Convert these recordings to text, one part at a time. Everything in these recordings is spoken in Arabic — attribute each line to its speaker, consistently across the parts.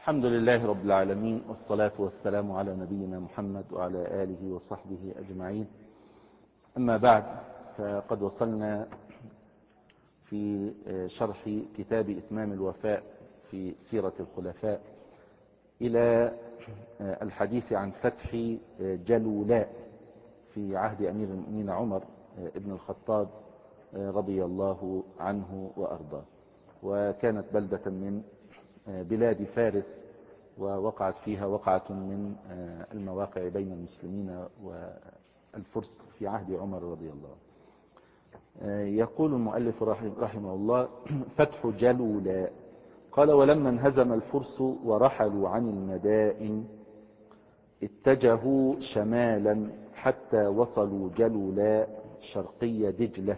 Speaker 1: الحمد لله رب العالمين، والصلاة والسلام على نبينا محمد وعلى آله وصحبه أجمعين. أما بعد، فقد وصلنا في شرح كتاب إتمام الوفاء في سيرة الخلفاء إلى الحديث عن فتح جلولاء في عهد أمير المؤمنين عمر بن الخطاب رضي الله عنه وأرضاه. وكانت بلدة من بلاد فارس، ووقعت فيها وقعة من المواقع بين المسلمين والفرس في عهد عمر رضي الله. يقول المؤلف رحمه الله: فتح جلولاء. قال: ولما انهزم الفرس ورحلوا عن المدائن اتجهوا شمالا حتى وصلوا جلولاء شرقي دجلة،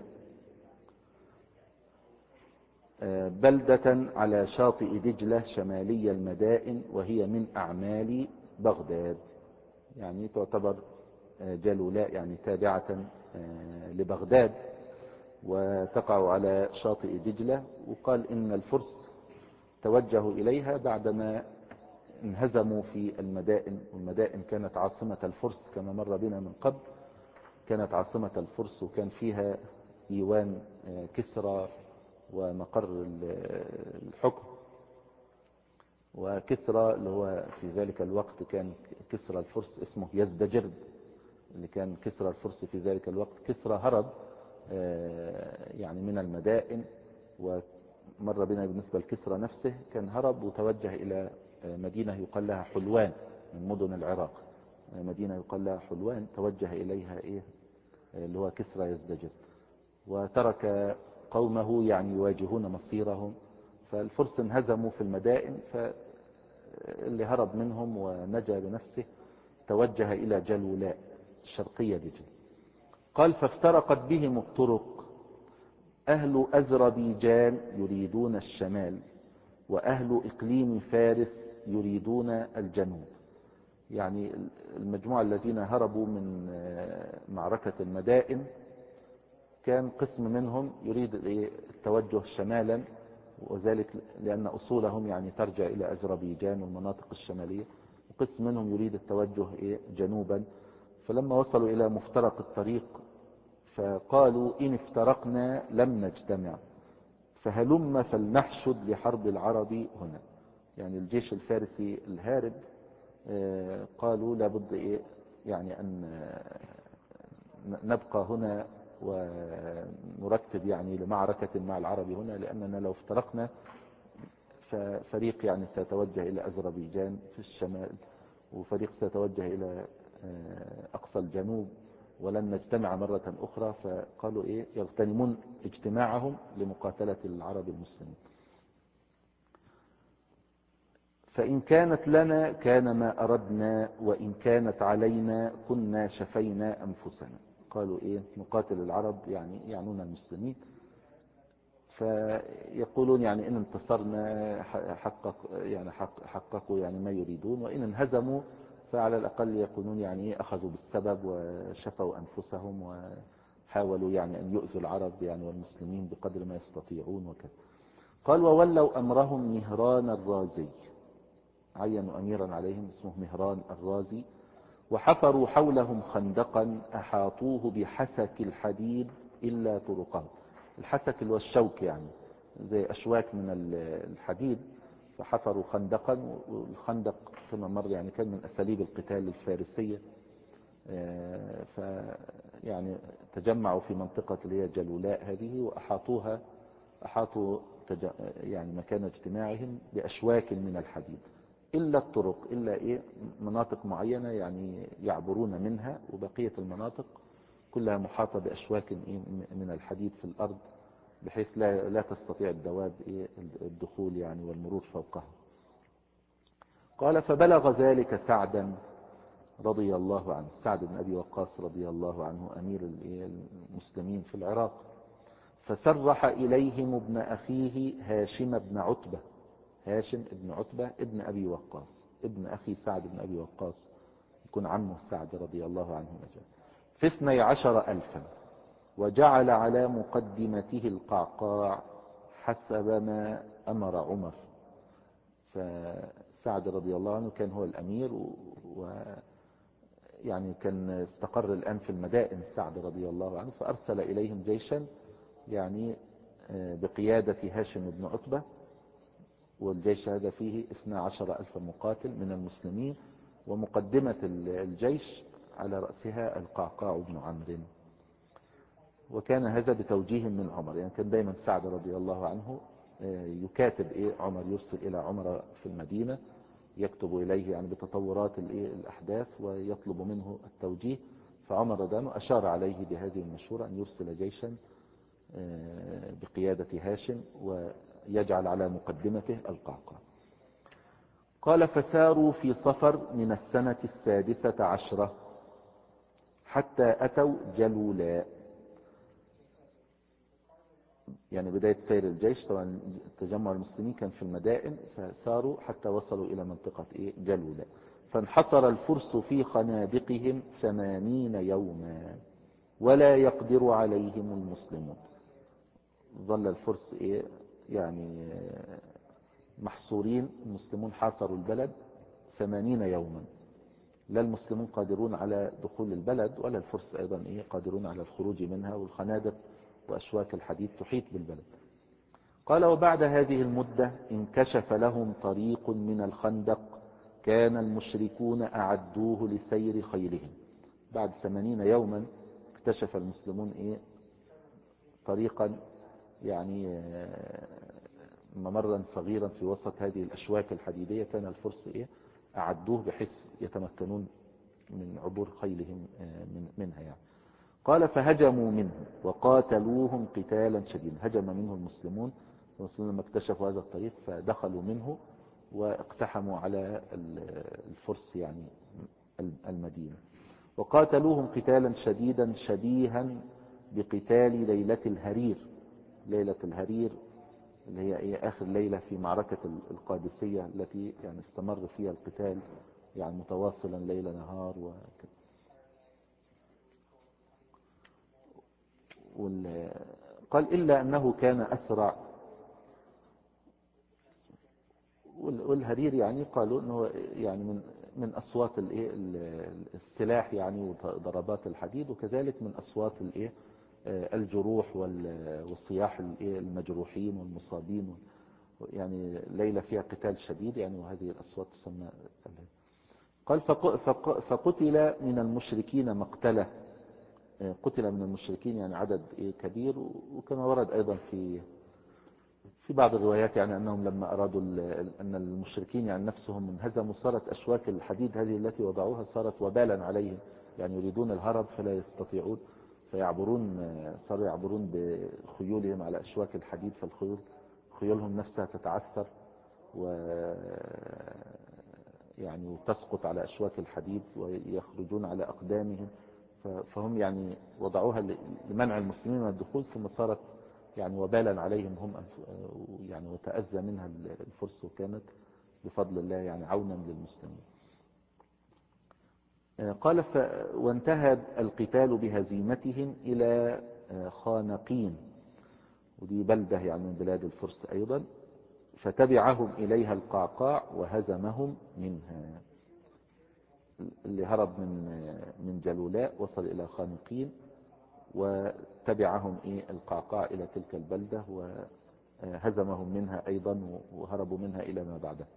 Speaker 1: بلدة على شاطئ دجلة شمالي المدائن، وهي من أعمال بغداد. يعني تعتبر جلولاء يعني تابعة لبغداد، وتقع على شاطئ دجلة. وقال إن الفرس توجهوا إليها بعدما انهزموا في المدائن، والمدائن كانت عاصمة الفرس كما مر بنا من قبل. كانت عاصمة الفرس وكان فيها ديوان كسرى ومقر الحكم. وكسرى اللي هو في ذلك الوقت كان كسرى الفرس اسمه يزدجرد، اللي كان كسرى الفرس في ذلك الوقت. كسرى هرب يعني من المدائن، ومر بنا بالنسبة لكسرى نفسه كان هرب وتوجه إلى مدينة يقال لها حلوان من مدن العراق. مدينة يقال لها حلوان توجه إليها اللي هو كسرى يزدجرد، وترك قومه يعني يواجهون مصيرهم. فالفرس انهزموا في المدائن، فاللي هرب منهم ونجا بنفسه توجه إلى جلولاء الشرقية دجلة. قال: فافترقت بهم الطرق، أهل أذربيجان يريدون الشمال، وأهل إقليم فارس يريدون الجنوب. يعني المجموعة الذين هربوا من معركة المدائن كان قسم منهم يريد التوجه شمالا، وذلك لأن أصولهم يعني ترجع إلى أذربيجان والمناطق الشمالية، وقسم منهم يريد التوجه جنوبا. فلما وصلوا إلى مفترق الطريق فقالوا: إن افترقنا لم نجتمع، فهلم فلنحشد لحرب العرب هنا. يعني الجيش الفارسي الهارب قالوا لابد يعني أن نبقى هنا ونرتب يعني لمعركة مع العرب هنا، لأننا لو افترقنا ففريق يعني سيتوجه إلى أذربيجان في الشمال، وفريق سيتوجه إلى أقصى الجنوب، ولن نجتمع مرة أخرى. فقالوا يغتنمون اجتماعهم لمقاتلة العرب المسلمين. فإن كانت لنا كان ما أردنا، وإن كانت علينا كنا شفينا أنفسنا. قالوا نقاتل العرب يعني يعنون المسلمين. فيقولون يعني إن انتصرنا حققوا يعني ما يريدون، وإن انهزموا فعلى الأقل يكونون يعني أخذوا بالسبب وشفوا أنفسهم، وحاولوا يعني أن يؤذوا العرب يعني والمسلمين بقدر ما يستطيعون وكذا. قال: وولوا أمرهم مهران الرازي. عينوا أميرا عليهم اسمه مهران الرازي، وحفروا حولهم خندقا أحاطوه بحسك الحديد إلا طرقه. الحسك اللي هو الشوك، يعني زي أشواك من الحديد. فحفروا خندقا، والخندق كما مر يعني كان من أساليب القتال الفارسية. يعني تجمعوا في منطقة اللي هي جلولاء هذه، وأحاطوا يعني مكان اجتماعهم بأشواك من الحديد إلا الطرق، إلا مناطق معينة يعني يعبرون منها، وبقية المناطق كلها محاطة بأشواك من الحديد في الأرض، بحيث لا تستطيع الدواب الدخول يعني والمرور فوقها. قال: فبلغ ذلك سعدا رضي الله عنه، سعد بن أبي وقاص رضي الله عنه أمير المسلمين في العراق، فسرح إليهم ابن أخيه هاشم بن عتبة. هاشم بن عتبة ابن أبي وقاص، ابن أخي سعد بن أبي وقاص، يكون عمه سعد رضي الله عنه في 12,000، وجعل على مقدمته القعقاع حسب ما أمر عمر. سعد رضي الله عنه كان هو الأمير، يعني كان استقر الآن في المدائن سعد رضي الله عنه، فأرسل إليهم جيشا يعني بقيادة هاشم بن عتبة، والجيش هذا فيه 12,000 مقاتل من المسلمين، ومقدمة الجيش على رأسها القعقاع بن عمرو. وكان هذا بتوجيه من عمر، يعني كان دايما سعد رضي الله عنه يكاتب عمر، يرسل إلى عمر في المدينة، يكتب إليه يعني بتطورات الأحداث ويطلب منه التوجيه. فعمر رضي الله عنه أشار عليه بهذه المشورة أن يرسل جيشا بقيادة هاشم ويجعل على مقدمته القعقاع. قال فساروا في صفر من السنة 16 حتى أتوا جلولاء، يعني بداية سير الجيش. طبعا تجمع المسلمين كان في المدائن، فساروا حتى وصلوا إلى منطقة جلولاء. فانحصر الفرس في خنادقهم 80 يوما ولا يقدر عليهم المسلمون. ظل الفرس يعني محصورين، المسلمون حاصروا البلد 80 يوما، لا المسلمون قادرون على دخول البلد ولا الفرس أيضا قادرون على الخروج منها، والخنادق وأشواك الحديد تحيط بالبلد. قال وبعد هذه المدة انكشف لهم طريق من الخندق كان المشركون أعدوه لسير خيلهم. بعد 80 يوما اكتشف المسلمون طريقا، يعني ممرا صغيرا في وسط هذه الأشواك الحديدية، كان الفرس أعدوه بحيث يتمكنون من عبور خيلهم منها يعني. قال فهجموا منه وقاتلوهم قتالا شديدا. هجم منه المسلمون لما اكتشفوا هذا الطريق، فدخلوا منه واقتحموا على الفرس يعني المدينة، وقاتلوهم قتالا شديدا شبيها بقتال ليلة الهرير. ليلة الهرير اللي هي آخر ليلة في معركة القادسية التي يعني استمر فيها القتال يعني متواصلا ليل نهار وكذا. قال إلا أنه كان أسرع. والهرير يعني قالوا أنه يعني من أصوات السلاح يعني وضربات الحديد، وكذلك من أصوات الجروح والصياح المجروحين والمصابين، يعني ليلة فيها قتال شديد يعني، وهذه الأصوات تسمى. قال فقتل من المشركين مقتله. قتل من المشركين يعني عدد كبير. وكما ورد أيضا في بعض الروايات يعني أنهم لما أرادوا أن المشركين يعني نفسهم انهزموا، صارت أشواك الحديد هذه التي وضعوها صارت وبالا عليهم، يعني يريدون الهرب فلا يستطيعون، صاروا يعبرون بخيولهم على أشواك الحديد، خيولهم نفسها تتعثر يعني وتسقط على أشواك الحديد ويخرجون على أقدامهم. فهم يعني وضعوها لمنع المسلمين من الدخول، ثم صارت يعني وبالا عليهم هم يعني، وتأذى منها الفرس، وكانت بفضل الله يعني عونا للمسلمين. قال وانتهى القتال بهزيمتهم إلى خانقين، ودي بلدة يعني من بلاد الفرس أيضا، فتبعهم إليها القعقاع وهزمهم منها. اللي هرب من جلولاء وصل إلى خانقين، وتبعهم القعقاع إلى تلك البلدة وهزمهم منها أيضا، وهربوا منها إلى ما بعده.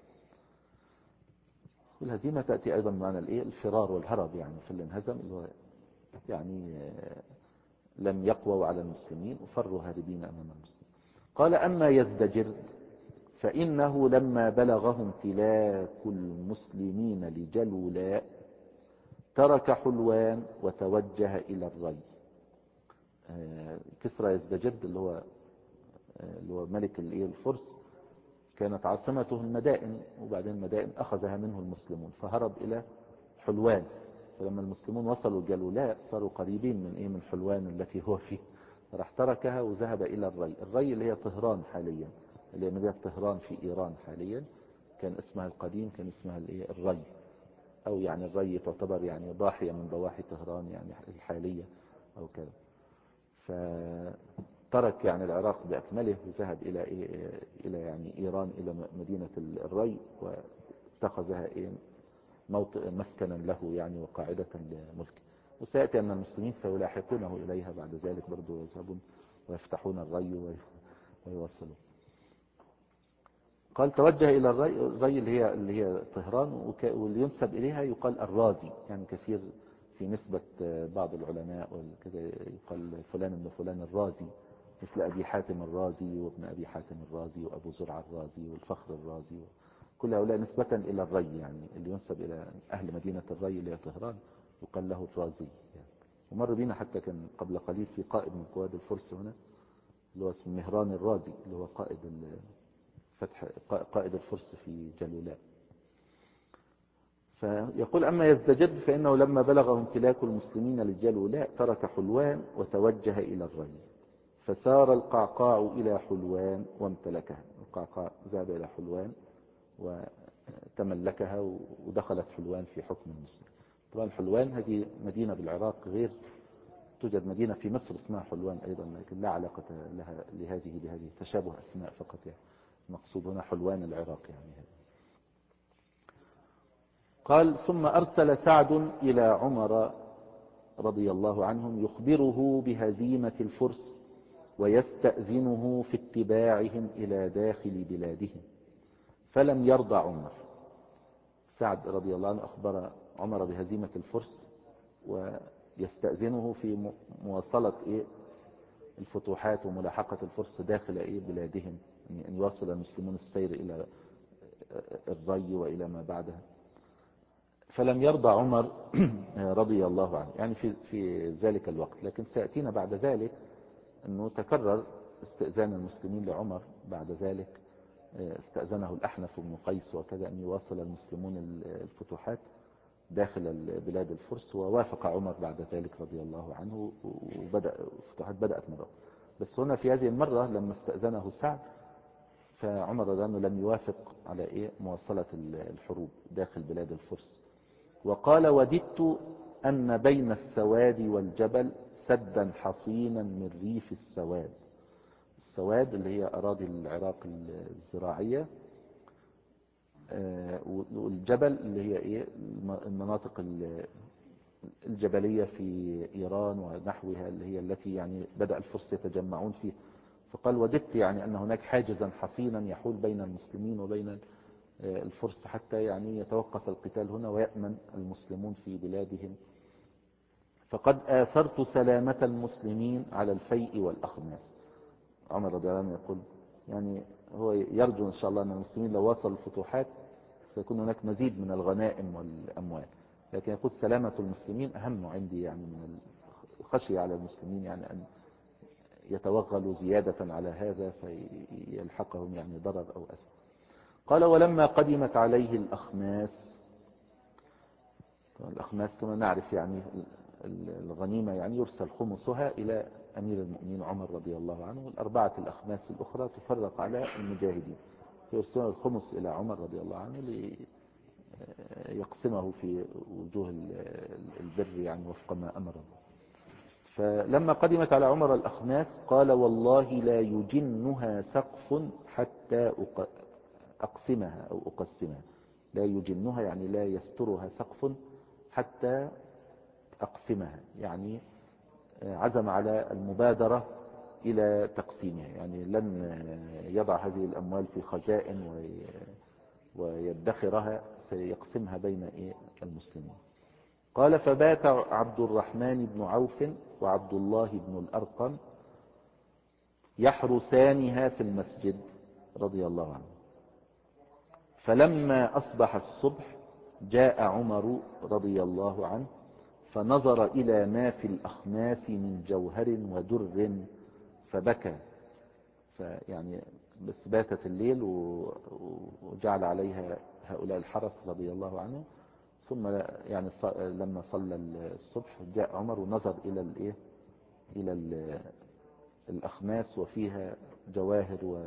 Speaker 1: والهزيمة تأتي أيضا بمعنى الفرار والهرب، يعني في اللي انهزم يعني لم يقووا على المسلمين وفروا هاربين أمام المسلمين. قال أما يزدجرد فإنه لما بلغه امتلاك المسلمين لجلولاء ترك حلوان وتوجه إلى الري. كسرى يزدجرد اللي هو ملك الفرس، كانت عاصمته المدائن، وبعدين المدائن أخذها منه المسلمون فهرب إلى حلوان. فلما المسلمون وصلوا جلولاء صاروا قريبين من حلوان التي هو فيه، راح تركها وذهب إلى الري اللي هي طهران حاليا، اللي هي مدينة طهران في إيران حاليا. كان اسمها القديم كان اسمها الري، أو يعني الري تعتبر يعني ضاحية من ضواحي طهران يعني الحالية أو كذا. فترك يعني العراق بأكمله وذهب إلى يعني إيران، إلى مدينة الري، اتخذها موطئ مسكنا له يعني وقاعدة لملكه. وسيأتي أن المسلمين سيلاحقونه إليها بعد ذلك برضو، يذهبون ويفتحون الري ويوصلون. قال توجه إلى الري اللي هي طهران، واللي ينسب إليها يقال الرازي، يعني كثير في نسبة بعض العلماء وكذا يقال فلان ابن فلان الرازي، مثل أبي حاتم الرازي وابن أبي حاتم الرازي وأبو زرع الرازي والفخر الرازي، كل هؤلاء نسبة إلى الري، يعني اللي ينسب إلى أهل مدينة الري اللي هي طهران يقال له الرازي يعني. ومر بينا حتى كان قبل قليل في قائد من قواد الفرس هنا اللي هو اسمه مهران الرازي، اللي هو قائد الفرس في جلولاء. فيقول أما يزدجد فإنه لما بلغه امتلاك المسلمين لجلولاء ترك حلوان وتوجه إلى الري، فسار القعقاع إلى حلوان وامتلكها. القعقاع ذهب إلى حلوان وتملكها ودخلت حلوان في حكم المسلمين. طبعا حلوان هذه مدينة بالعراق، غير توجد مدينة في مصر اسمها حلوان أيضا، لكن لا علاقة لها بهذه تشابه أسماء فقط يعني. المقصود هنا حلوان العراق يعني. قال ثم أرسل سعد إلى عمر رضي الله عنهم يخبره بهزيمة الفرس ويستأذنه في اتباعهم إلى داخل بلادهم، فلم يرضى عمر. سعد رضي الله عنه أخبر عمر بهزيمة الفرس ويستأذنه في مواصلة الفتوحات وملاحقة الفرس داخل بلادهم، أن يواصل المسلمون السير إلى الري وإلى ما بعدها. فلم يرضى عمر رضي الله عنه يعني في ذلك الوقت. لكن سيأتينا بعد ذلك أنه تكرر استئذان المسلمين لعمر بعد ذلك، استأذنه الأحنف بن قيس وكذا أن يواصل المسلمون الفتوحات داخل بلاد الفرس، ووافق عمر بعد ذلك رضي الله عنه، الفتوحات بدأت مرة. بس هنا في هذه المرة لما استأذنه سعد فعمر رضي الله عنه لم يوافق على مواصلة الحروب داخل بلاد الفرس. وقال وددت أن بين السواد والجبل سدا حصينا من ريف السواد. السواد اللي هي أراضي العراق الزراعية، والجبل اللي هي المناطق الجبلية في إيران ونحوها، اللي هي التي يعني بدأ الفرس يتجمعون فيه. فقال وددت يعني أن هناك حاجزا حصينا يحول بين المسلمين وبين الفرس حتى يعني يتوقف القتال هنا ويأمن المسلمون في بلادهم. فقد آثرت سلامة المسلمين على الفيء والأخماس. عمر رضي الله عنه يقول يعني هو يرجو إن شاء الله أن المسلمين لو وصلوا الفتوحات سيكون هناك مزيد من الغنائم والأموال، لكن يقول سلامة المسلمين أهم عندي، يعني من الخشية على المسلمين يعني أن يتوغلوا زيادة على هذا فيلحقهم يعني ضرر أو أذى. قال ولما قدمت عليه الأخماس كما نعرف يعني الغنيمة يعني يرسل خمسها إلى أمير المؤمنين عمر رضي الله عنه، والأربعة الأخماس الأخرى تفرق على المجاهدين، يرسل الخمس إلى عمر رضي الله عنه ليقسمه في وجوه البر يعني وفق ما أمره. فلما قدمت على عمر الأخماس قال والله لا يجنها سقف حتى أقسمها أو أقسمها. لا يجنها يعني لا يسترها سقف حتى أقسمها، يعني عزم على المبادرة إلى تقسيمها، يعني لن يضع هذه الأموال في خزائن ويدخرها، سيقسمها بين المسلمين. قال فبات عبد الرحمن بن عوف وعبد الله بن الأرقم يحرسانها في المسجد رضي الله عنه. فلما أصبح الصبح جاء عمر رضي الله عنه فنظر إلى ما في الأخماس من جوهر ودر فبكى. فيعني بس باتت الليل وجعل عليها هؤلاء الحرس رضي الله عنه، ثم يعني لما صلى الصبح جاء عمر ونظر إلى الأخماس وفيها جواهر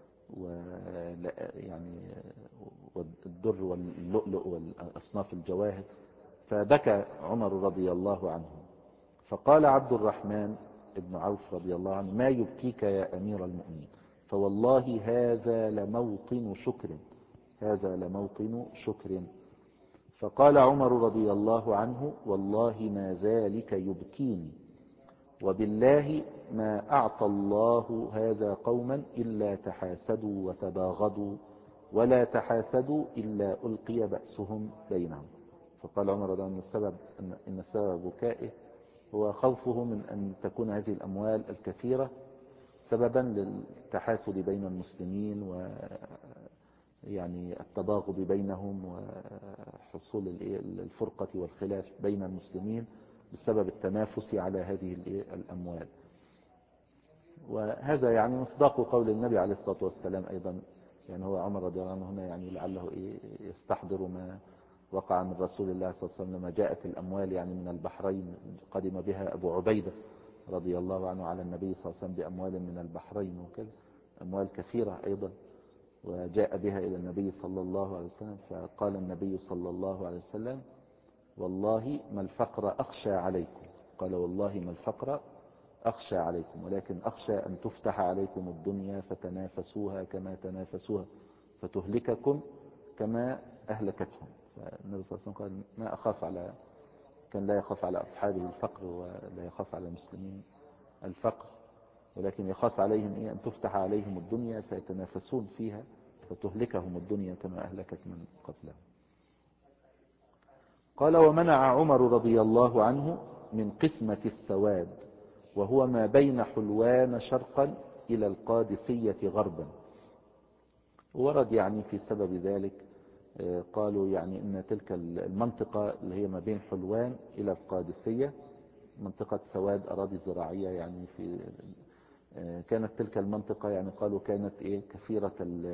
Speaker 1: يعني والدر واللؤلؤ والأصناف الجواهر، فبكى عمر رضي الله عنه. فقال عبد الرحمن بن عوف رضي الله عنه ما يبكيك يا أمير المؤمنين؟ فوالله هذا لموطن شكر، هذا لموطن شكر. فقال عمر رضي الله عنه: والله ما ذلك يبكيني، وبالله ما أعطى الله هذا قوما إلا تحاسدوا وتباغضوا، ولا تحاسدوا إلا ألقي بأسهم بينهم. فقال عمر رضي الله عنه إن سبب بكائه هو خوفه من أن تكون هذه الأموال الكثيرة سببا للتحاسد بين المسلمين، ويعني التباغض بينهم، وحصول الفرقة والخلاف بين المسلمين بسبب التنافس على هذه الأموال. وهذا يعني مصداق قول النبي عليه الصلاة والسلام أيضا. يعني هو عمر رضي الله عنه هنا يعني لعله يستحضر ما وقع من رسول الله صلى الله عليه وسلم لما جاءت الأموال يعني من البحرين، قدم بها أبو عبيدة رضي الله عنه على النبي صلى الله عليه وسلم بأموال من البحرين وكذا، أموال كثيرة أيضا، وجاء بها إلى النبي صلى الله عليه وسلم. فقال النبي صلى الله عليه وسلم: والله ما الفقر أخشى عليكم. قال: والله ما الفقر أخشى عليكم، ولكن أخشى أن تفتح عليكم الدنيا فتنافسوها كما تنافسوها فتهلككم كما أهلكتهم. فالنبي صلى الله عليه وسلم قال: ما أخاف كان لا يخاف على أصحابه الفقر، ولا يخاف على المسلمين الفقر، ولكن يخاف عليهم أن تفتح عليهم الدنيا فيتنافسون فيها فتهلكهم الدنيا كما أهلكت من قبلهم. قال: ومنع عمر رضي الله عنه من قسمة السواد، وهو ما بين حلوان شرقا إلى القادسية غربا. ورد يعني في سبب ذلك، قالوا يعني ان تلك المنطقة اللي هي ما بين حلوان الى القادسية منطقة سواد اراضي زراعية، يعني كانت تلك المنطقة يعني قالوا كانت كثيرة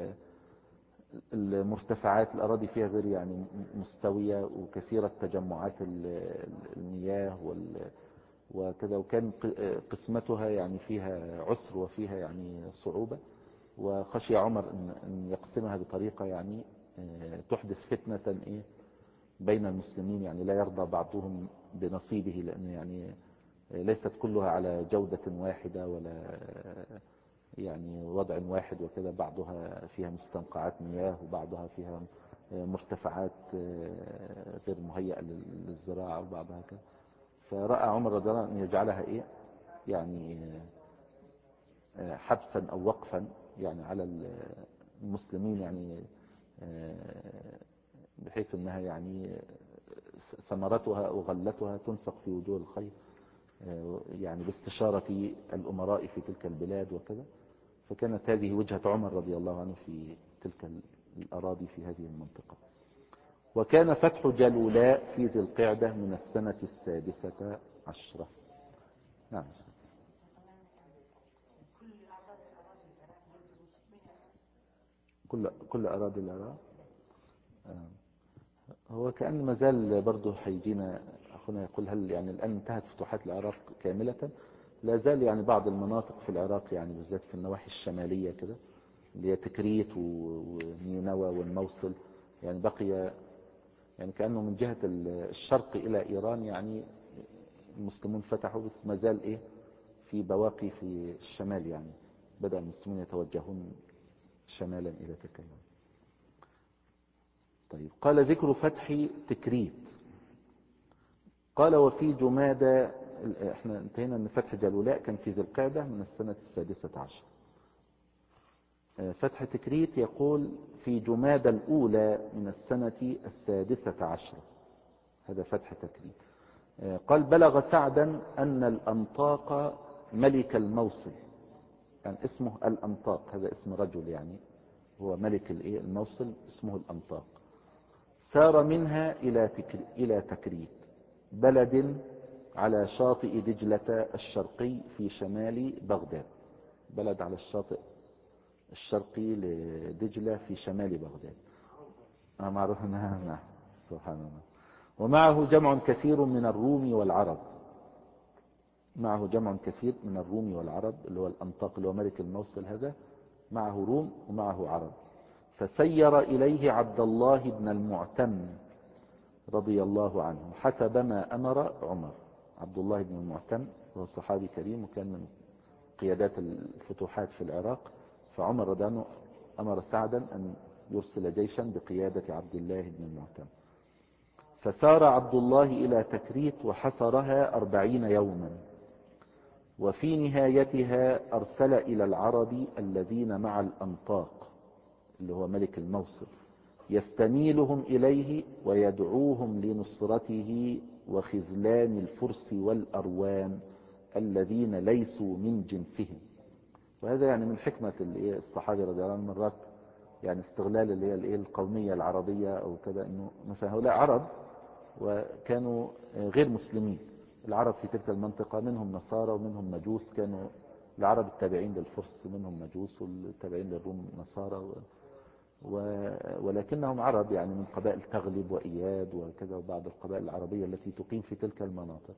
Speaker 1: المرتفعات، الاراضي فيها غير يعني مستوية، وكثيرة تجمعات المياه وكذا، وكان قسمتها يعني فيها عسر وفيها يعني صعوبة. وخشي عمر ان يقسمها بطريقة يعني تحدث فتنة بين المسلمين، يعني لا يرضى بعضهم بنصيبه، لأن يعني ليست كلها على جودة واحدة ولا يعني وضع واحد وكذا، بعضها فيها مستنقعات مياه، وبعضها فيها مرتفعات غير مهيئة للزراعة، وبعضها كذا. فرأى عمر رضي الله عنه أن يجعلها يعني حبسا أو وقفا يعني على المسلمين، يعني بحيث أنها يعني ثمرتها وغلتها تنفق في وجوه الخير، يعني باستشارة الأمراء في تلك البلاد وكذا. فكانت هذه وجهة عمر رضي الله عنه في تلك الأراضي في هذه المنطقة. وكان فتح جلولاء في ذي القعدة من السنة 16. نعم. كل أراضي العراق. هو كأن مازال برضه هيجينا أخونا يقول هل يعني الآن انتهت فتوحات العراق كاملة؟ لا زال يعني بعض المناطق في العراق يعني بالذات في النواحي الشمالية كده، اللي هي تكريت ونينوى والموصل، يعني بقي يعني كأنه من جهة الشرق إلى إيران يعني المسلمون فتحوا، بس ما زال في بواقي في الشمال، يعني بدأ المسلمون يتوجهون شمالا إلى تلك المنطقة. طيب، قال: ذكر فتح تكريت. قال: وفي جمادى، احنا انتهينا ان فتح جلولاء كان في ذي القعدة من السنة 16. فتح تكريت يقول في جمادى الأولى من السنة 16. هذا فتح تكريت. قال: بلغ سعدا أن الأنطاق ملك الموصل، يعني اسمه الأنطاق، هذا اسم رجل يعني هو ملك الموصل، اسمه الأنطاق، سار منها إلى تكريت، بلد على شاطئ دجلة الشرقي في شمال بغداد، بلد على الشاطئ الشرقي لدجلة في شمال بغداد. معروف انها. نعم، سبحان الله. ومعه جمع كثير من الروم والعرب، معه جمع كثير من الروم والعرب، اللي هو الأنطاق اللي هو ملك الموصل هذا معه روم ومعه عرب. فسير إليه عبد الله بن المعتم رضي الله عنه حسب ما أمر عمر. عبد الله بن المعتم هو صحابي كريم، وكان من قيادات الفتوحات في العراق. فعمر رضي الله عنه أمر سعدا أن يرسل جيشا بقيادة عبد الله بن المعتمر. فسار عبد الله إلى تكريت وحصرها 40 يوما، وفي نهايتها أرسل إلى العرب الذين مع الأنطاق اللي هو ملك الموصل يستميلهم إليه ويدعوهم لنصرته وخذلان الفرس والأروان الذين ليسوا من جنسهم. وهذا يعني من حكمة الصحابة رضي الله عنهم مرات يعني استغلال اللي هي القومية العربية أو كذا، إنه مثلا هؤلاء عرب وكانوا غير مسلمين. العرب في تلك المنطقة منهم نصارى ومنهم مجوس، كانوا العرب التابعين للفرس منهم مجوس والتابعين للروم نصارى ولكنهم عرب يعني من قبائل تغلب وإياد وكذا وبعض القبائل العربية التي تقيم في تلك المناطق.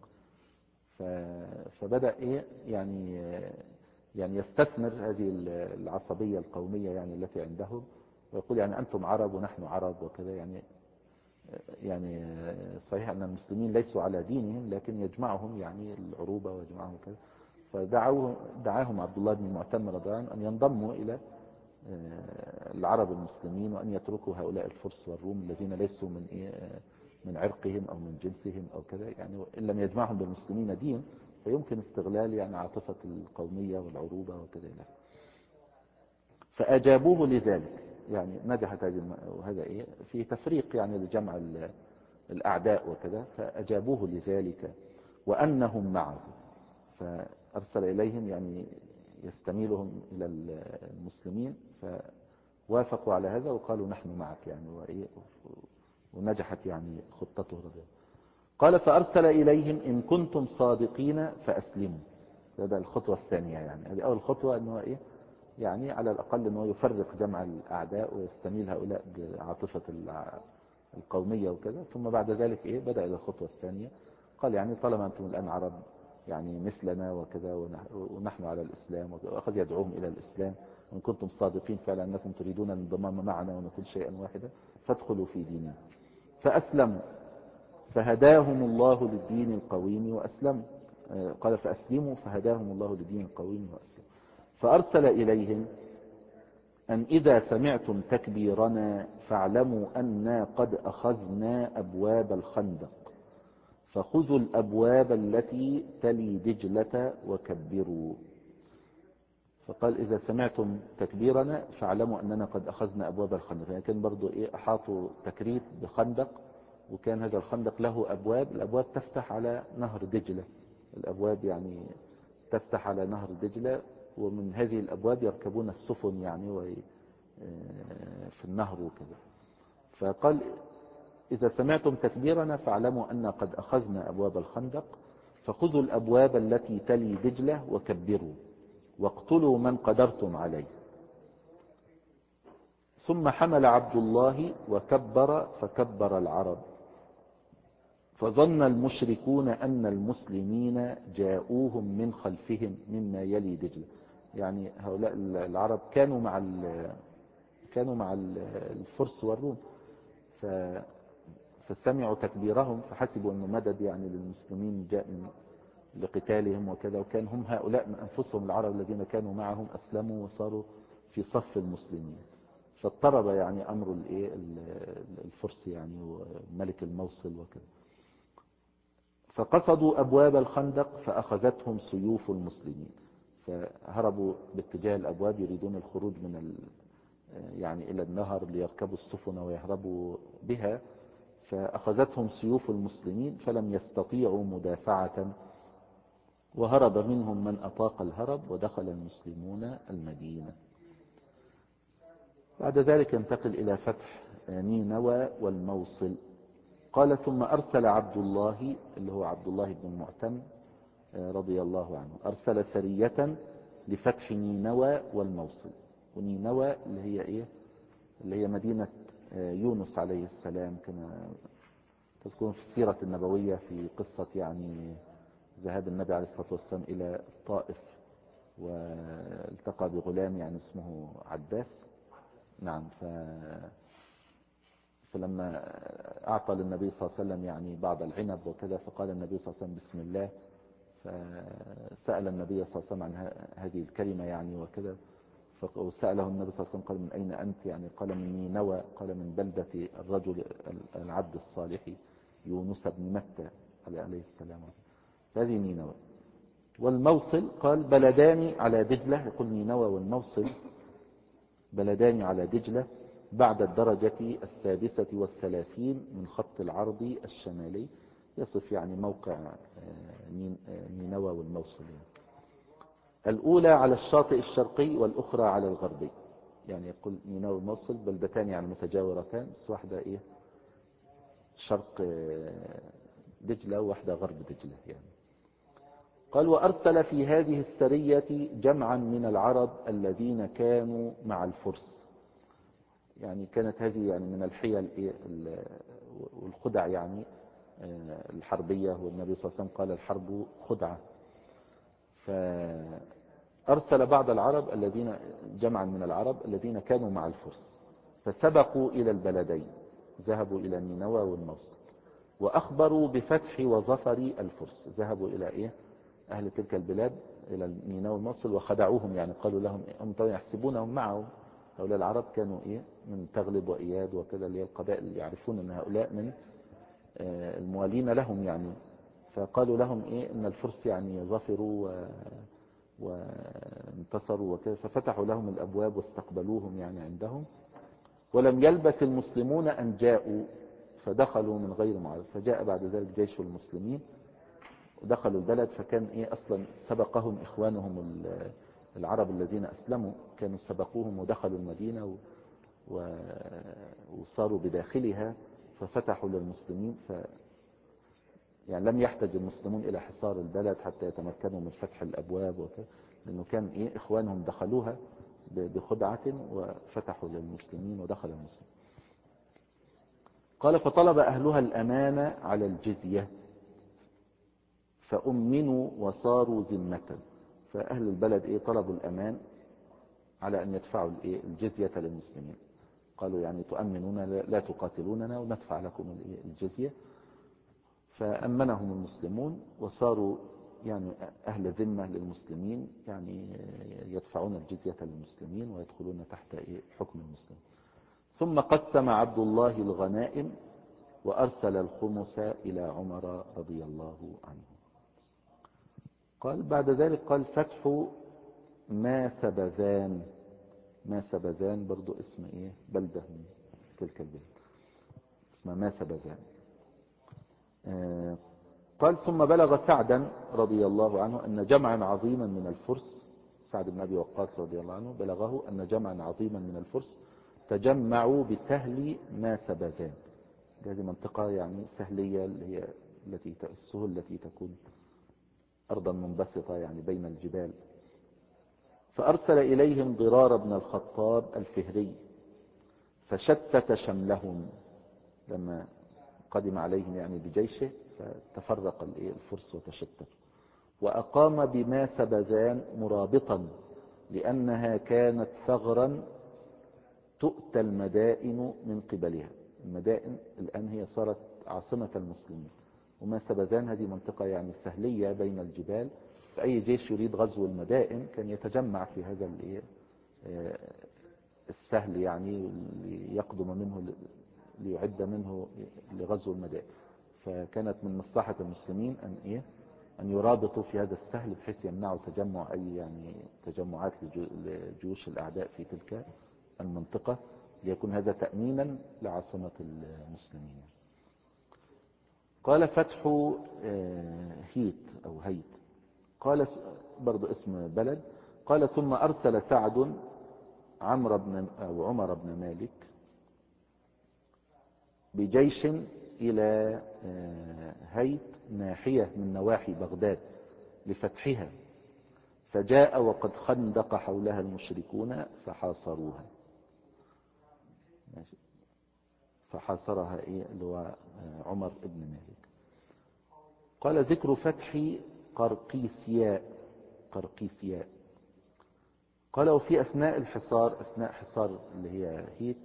Speaker 1: فبدأ يعني يستثمر هذه العصبية القومية يعني التي عندهم، ويقول يعني أنتم عرب ونحن عرب وكذا. يعني صحيح أن المسلمين ليسوا على دينهم لكن يجمعهم يعني العروبة ويجمعهم كذا. فدعاهم عبد الله بن المعتمر رضي الله عنه أن ينضموا إلى العرب المسلمين وأن يتركوا هؤلاء الفرس والروم الذين ليسوا من عرقهم أو من جنسهم أو كذا. يعني إن لم يجمعهم بالمسلمين دين فيمكن استغلال يعني عاطفة القومية والعروبة وكذا. فأجابوه لذلك، يعني نجحت وهذا في تفريق يعني لجمع الأعداء وكذا. فأجابوه لذلك وأنهم معه، فأرسل إليهم يعني يستميلهم إلى المسلمين، فوافقوا على هذا وقالوا نحن معك يعني ونجحت يعني خطته رضي. قال فأرسل إليهم إن كنتم صادقين فأسلموا. هذا الخطوة الثانية، يعني هذه أول خطوة أنه يعني على الأقل أنه يفرق جمع الأعداء ويستميل هؤلاء بعاطفة القومية وكذا. ثم بعد ذلك بدأ إلى الخطوة الثانية، قال يعني طالما أنتم الآن عرب يعني مثلنا وكذا ونحن على الإسلام، وأخذ يدعوهم إلى الإسلام، وإن كنتم صادقين فعلا أنكم تريدون الانضمام معنا ونكون شيئا واحدا فادخلوا في ديننا. فأسلموا فهداهم الله للدين القويم وأسلموا. قال فأسلموا فهداهم الله للدين القويم وأسلموا. فأرسل إليهم أن إذا سمعتم تكبيرنا فاعلموا أننا قد أخذنا أبواب الخندق، فخذوا الأبواب التي تلي دجلة وكبروا. فقال إذا سمعتم تكبيرنا فاعلموا أننا قد أخذنا أبواب الخندق. يعني كان برضو أحاطوا تكريت بخندق، وكان هذا الخندق له أبواب، الأبواب تفتح على نهر دجلة، الأبواب يعني تفتح على نهر دجلة، ومن هذه الأبواب يركبون السفن يعني في النهر وكذا. فقال إذا سمعتم تكبيرنا فاعلموا أن قد أخذنا أبواب الخندق، فخذوا الأبواب التي تلي دجلة وكبروا واقتلوا من قدرتم عليه. ثم حمل عبد الله وكبر فكبر العرب، فظن المشركون أن المسلمين جاءوهم من خلفهم مما يلي دجلة. يعني هؤلاء العرب كانوا مع الفرس والروم، فسمعوا تكبيرهم فحسبوا أنه مدد يعني للمسلمين جاء لقتالهم وكذا، وكان هم هؤلاء من أنفسهم العرب الذين كانوا معهم أسلموا وصاروا في صف المسلمين. فاضطرب يعني أمر الفرس يعني وملك الموصل وكذا. فقصدوا أبواب الخندق فأخذتهم سيوف المسلمين، فهربوا باتجاه الأبواب يريدون الخروج يعني إلى النهر ليركبوا السفن ويهربوا بها. فأخذتهم سيوف المسلمين فلم يستطيعوا مدافعة، وهرب منهم من أطاق الهرب ودخل المسلمون المدينة. بعد ذلك ينتقل إلى فتح نينوى والموصل. قال ثم أرسل عبد الله اللي هو عبد الله بن المعتم رضي الله عنه، أرسل سرية لفتح نينوى والموصل. ونينوى اللي هي مدينة يونس عليه السلام، كما تذكرون في السيرة النبوية في قصة يعني ذهاب النبي عليه الصلاة والسلام إلى الطائف والتقى بغلام يعني اسمه عباس. نعم. فلما أعطى للنبي صلى الله عليه وسلم يعني بعض العنب وكذا، فقال النبي صلى الله عليه وسلم بسم الله، فسأل النبي صلى الله عليه وسلم عن هذه الكلمة يعني وكذا، فسأله النبي صلى الله عليه وسلم قال من أين أنت؟ يعني قال من نينوى. قال من بلدة الرجل العبد الصالح يونس بن متى عليه السلام. هذه نينوى. والموصل قال بلدان على دجلة، يقول نينوى والموصل بلدان على دجلة بعد الدرجة 36 من خط العرض الشمالي. يصف يعني موقع نينوى والموصل. الأولى على الشاطئ الشرقي والأخرى على الغربي. يعني يقول نينوى والموصل بلدتان يعني متجاورتان، بس واحدة شرق دجلة وواحدة غرب دجلة يعني. قال وأرسل في هذه السرية جمعا من العرب الذين كانوا مع الفرس. يعني كانت هذه يعني من الحيل والخدع يعني الحربية، والنبي صلى الله عليه وسلم قال الحرب خدعة. فأرسل بعض العرب جمعا من العرب الذين كانوا مع الفرس، فسبقوا إلى البلدين، ذهبوا إلى نينوى والموصل وأخبروا بفتح وظفر الفرس. ذهبوا إلى أهل تلك البلاد إلى نينوى والموصل وخدعوهم، يعني قالوا لهم هم طبعا يحسبونهم معهم. هؤلاء العرب كانوا من تغلب وإياد وكذا، اللي هي القبائل اللي يعرفون أن هؤلاء من الموالين لهم يعني. فقالوا لهم ان الفرس يعني ظفروا وانتصروا وكذا، ففتحوا لهم الابواب واستقبلوهم يعني عندهم. ولم يلبث المسلمون ان جاءوا فدخلوا من غير معرض. فجاء بعد ذلك جيش المسلمين ودخلوا البلد. فكان اصلا سبقهم اخوانهم العرب الذين اسلموا، كانوا سبقوهم ودخلوا المدينة وصاروا بداخلها، ففتحوا للمسلمين. يعني لم يحتاج المسلمون إلى حصار البلد حتى يتمكنوا من فتح الأبواب وكذا، لأنه كان إخوانهم دخلوها بخدعة وفتحوا للمسلمين ودخل المسلمين. قال فطلب أهلها الأمانة على الجزية فأمنوا وصاروا ذمة. فأهل البلد طلبوا الأمان على أن يدفعوا الجزية للمسلمين. قالوا يعني تؤمنون لا تقاتلوننا وندفع لكم الجزية. فأمنهم المسلمون وصاروا يعني أهل ذمة للمسلمين، يعني يدفعون الجزية للمسلمين ويدخلون تحت حكم المسلمين. ثم قسم عبد الله الغنائم وأرسل الخمس إلى عمر رضي الله عنه. قال بعد ذلك قال فتح ما سبزان. ما سبزان برضو اسم بلدة من تلك البلد اسمها ما سبزان. قال ثم بلغ سعدا رضي الله عنه أن جمعا عظيما من الفرس، سعد بن أبي وقاص رضي الله عنه بلغه أن جمعا عظيما من الفرس تجمعوا بسهل ما سبزان. هذه منطقة يعني سهلية اللي هي السهل التي تكون أرضا منبسطة يعني بين الجبال. فأرسل إليهم ضرار بن الخطاب الفهري فشتت شملهم لما قدم عليهم يعني بجيشه، فتفرق الفرس وتشتت. وأقام بما سبزان مرابطا لأنها كانت ثغرا تؤتى المدائن من قبلها. المدائن الآن هي صارت عاصمة المسلمين، وما سبزان هذه منطقة يعني سهلية بين الجبال، فأي جيش يريد غزو المدائن كان يتجمع في هذا السهل يعني ليقدم منه ليعد منه لغزو المدائن. فكانت من مصلحة المسلمين أن يرابطوا في هذا السهل بحيث يمنعوا تجمع أي يعني تجمعات لجيوش الأعداء في تلك المنطقة، ليكون هذا تأمينا لعاصمة المسلمين. قال فتح هيت أو هيت، قال برضو اسم بلد. قال ثم أرسل سعد عمر بن مالك بجيش إلى هيت ناحية من نواحي بغداد لفتحها، فجاء وقد خندق حولها المشركون فحاصروها. فحاصرها اللي هو عمر بن مالك. قال ذكر فتح قرقيسياء. قال وفي أثناء حصار اللي هي هيت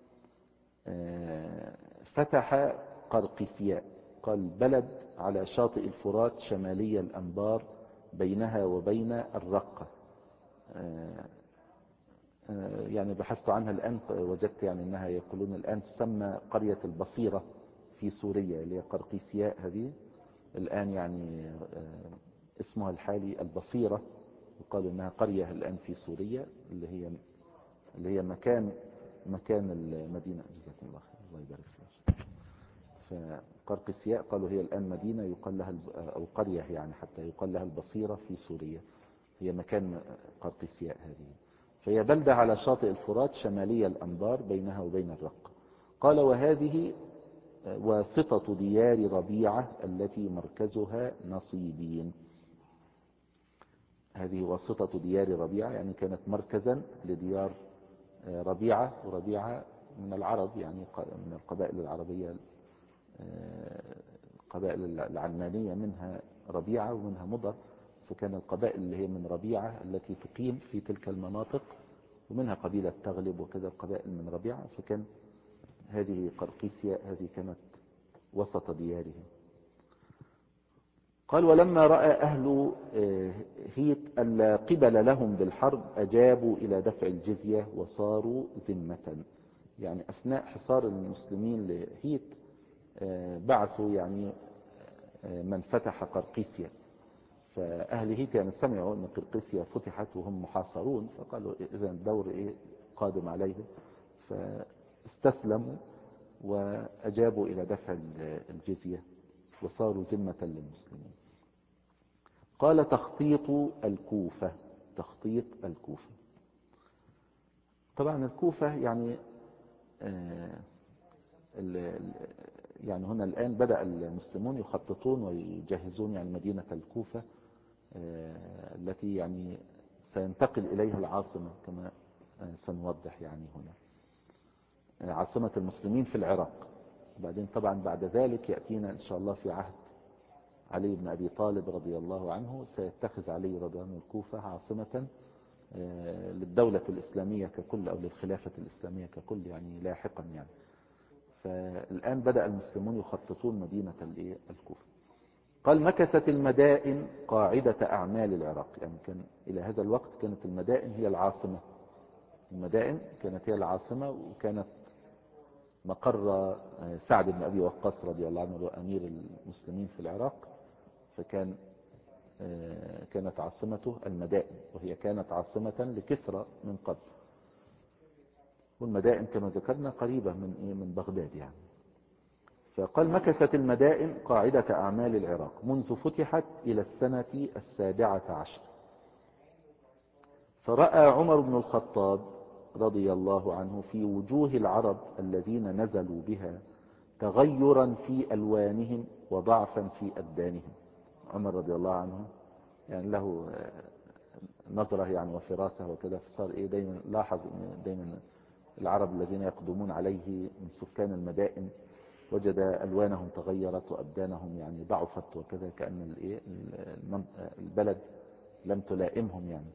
Speaker 1: فتح قرقيسياء. قال بلد على شاطئ الفرات شمالي الأنبار بينها وبين الرقة. يعني بحثت عنها الآن وجدت يعني أنها يقولون الآن تسمى قرية البصيرة في سوريا، اللي هي قرقيسياء هذه الآن يعني اسمها الحالي البصيرة. يقال أنها قرية الآن في سوريا اللي هي مكان المدينة. جزاكم الله خير، الله يبارك فيك. فقرقيسياء قالوا هي الآن مدينة يقال لها أو قرية يعني حتى يقال لها البصيرة في سوريا، هي مكان قرقيسياء هذه. فهي بلدة على شاطئ الفرات شمالية الأنبار بينها وبين الرق. قال وهذه واسطة ديار ربيعة التي مركزها نصيبين. هذه واسطة ديار ربيعة يعني كانت مركزا لديار ربيعة، وربيعة من العرب يعني من القبائل العربية، القبائل العلمانية منها ربيعة ومنها مضر، فكان القبائل اللي هي من ربيعة التي تقيم في تلك المناطق، ومنها قبيلة تغلب وكذا القبائل من ربيعة، فكان هذه قرقيسياء هذه كانت وسط ديارهم. قال ولما رأى أهل هيت ألا قبل لهم بالحرب أجابوا إلى دفع الجزية وصاروا ذمة. يعني أثناء حصار المسلمين لهيت بعثوا يعني من فتح قرقيسيا، فأهل هيت يعني سمعوا أن قرقيسيا فتحت وهم محاصرون، فقالوا إذا الدور قادم عليهم، فاستسلموا وأجابوا إلى دفع الجزية وصاروا ذمة للمسلمين. قال تخطيط الكوفة. تخطيط الكوفة، طبعا الكوفة يعني يعني هنا الآن بدأ المسلمون يخططون ويجهزون يعني مدينة الكوفة التي يعني سينتقل إليها العاصمة كما سنوضح يعني هنا عاصمة المسلمين في العراق. وبعدين طبعا بعد ذلك يأتينا إن شاء الله في عهد علي بن أبي طالب رضي الله عنه سيتخذ علي رضي الله عنه الكوفة عاصمة للدولة الإسلامية ككل أو للخلافة الإسلامية ككل يعني لاحقا يعني. فالآن بدأ المسلمون يخططون مدينة الكوفة. قال مكثت المدائن قاعدة أعمال العراق، يعني كان إلى هذا الوقت كانت المدائن هي العاصمة، المدائن كانت هي العاصمة، وكانت مقر سعد بن أبي وقاص رضي الله عنه أمير المسلمين في العراق، كانت عاصمته المدائن، وهي كانت عاصمة لكسرى من قبل، والمدائن كما ذكرنا قريبة من بغداد يعني. فقال مكثت المدائن قاعدة أعمال العراق منذ فتحت إلى السنة 17. فرأى عمر بن الخطاب رضي الله عنه في وجوه العرب الذين نزلوا بها تغيرا في ألوانهم وضعفا في أبدانهم. عمر رضي الله عنه يعني له نظرة يعني وفراسة وكذا، فصار دايما لاحظ دايما العرب الذين يقدمون عليه من سكان المدائن وجد ألوانهم تغيرت وأبدانهم يعني ضعفت وكذا، كأن البلد لم تلائمهم يعني،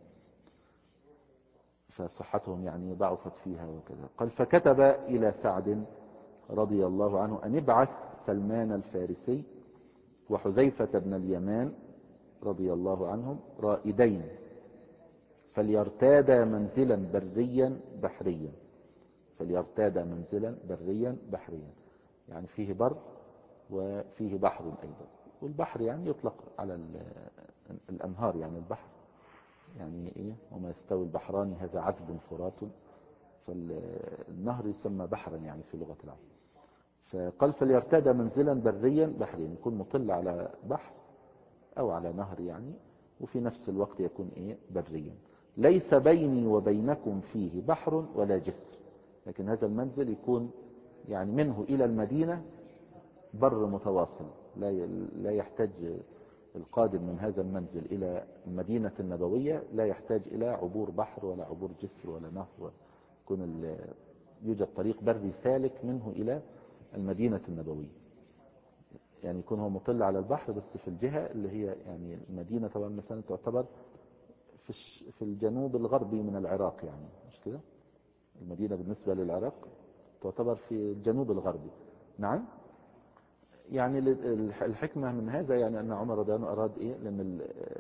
Speaker 1: فصحتهم يعني ضعفت فيها وكذا. قال فكتب إلى سعد رضي الله عنه أن ابعث سلمان الفارسي وحذيفة بن اليمان رضي الله عنهم رائدين فليرتادا منزلا بريا بحريا. فليرتادا منزلا بريا بحريا يعني فيه بر وفيه بحر أيضا، والبحر يعني يطلق على الأنهار يعني البحر يعني وما يستوي البحران هذا عذب فرات، فالنهر يسمى بحرا يعني في لغة العرب. فقال فليرتاد منزلا بريا بحريا، يكون مطل على بحر أو على نهر يعني، وفي نفس الوقت يكون بريا، ليس بيني وبينكم فيه بحر ولا جسر، لكن هذا المنزل يكون يعني منه إلى المدينة بر متواصل، لا يحتاج القادم من هذا المنزل إلى المدينة النبوية لا يحتاج إلى عبور بحر ولا عبور جسر ولا نهر، يوجد طريق بري سالك منه إلى المدينة النبوية، يعني يكون هو مطل على البحر بس في الجهة اللي هي يعني المدينة طبعا مثلا تعتبر في الجنوب الغربي من العراق يعني، مش كده؟ المدينة بالنسبة للعراق تعتبر في الجنوب الغربي. نعم، يعني الحكمة من هذا يعني أن عمر رضي الله عنه أراد لأن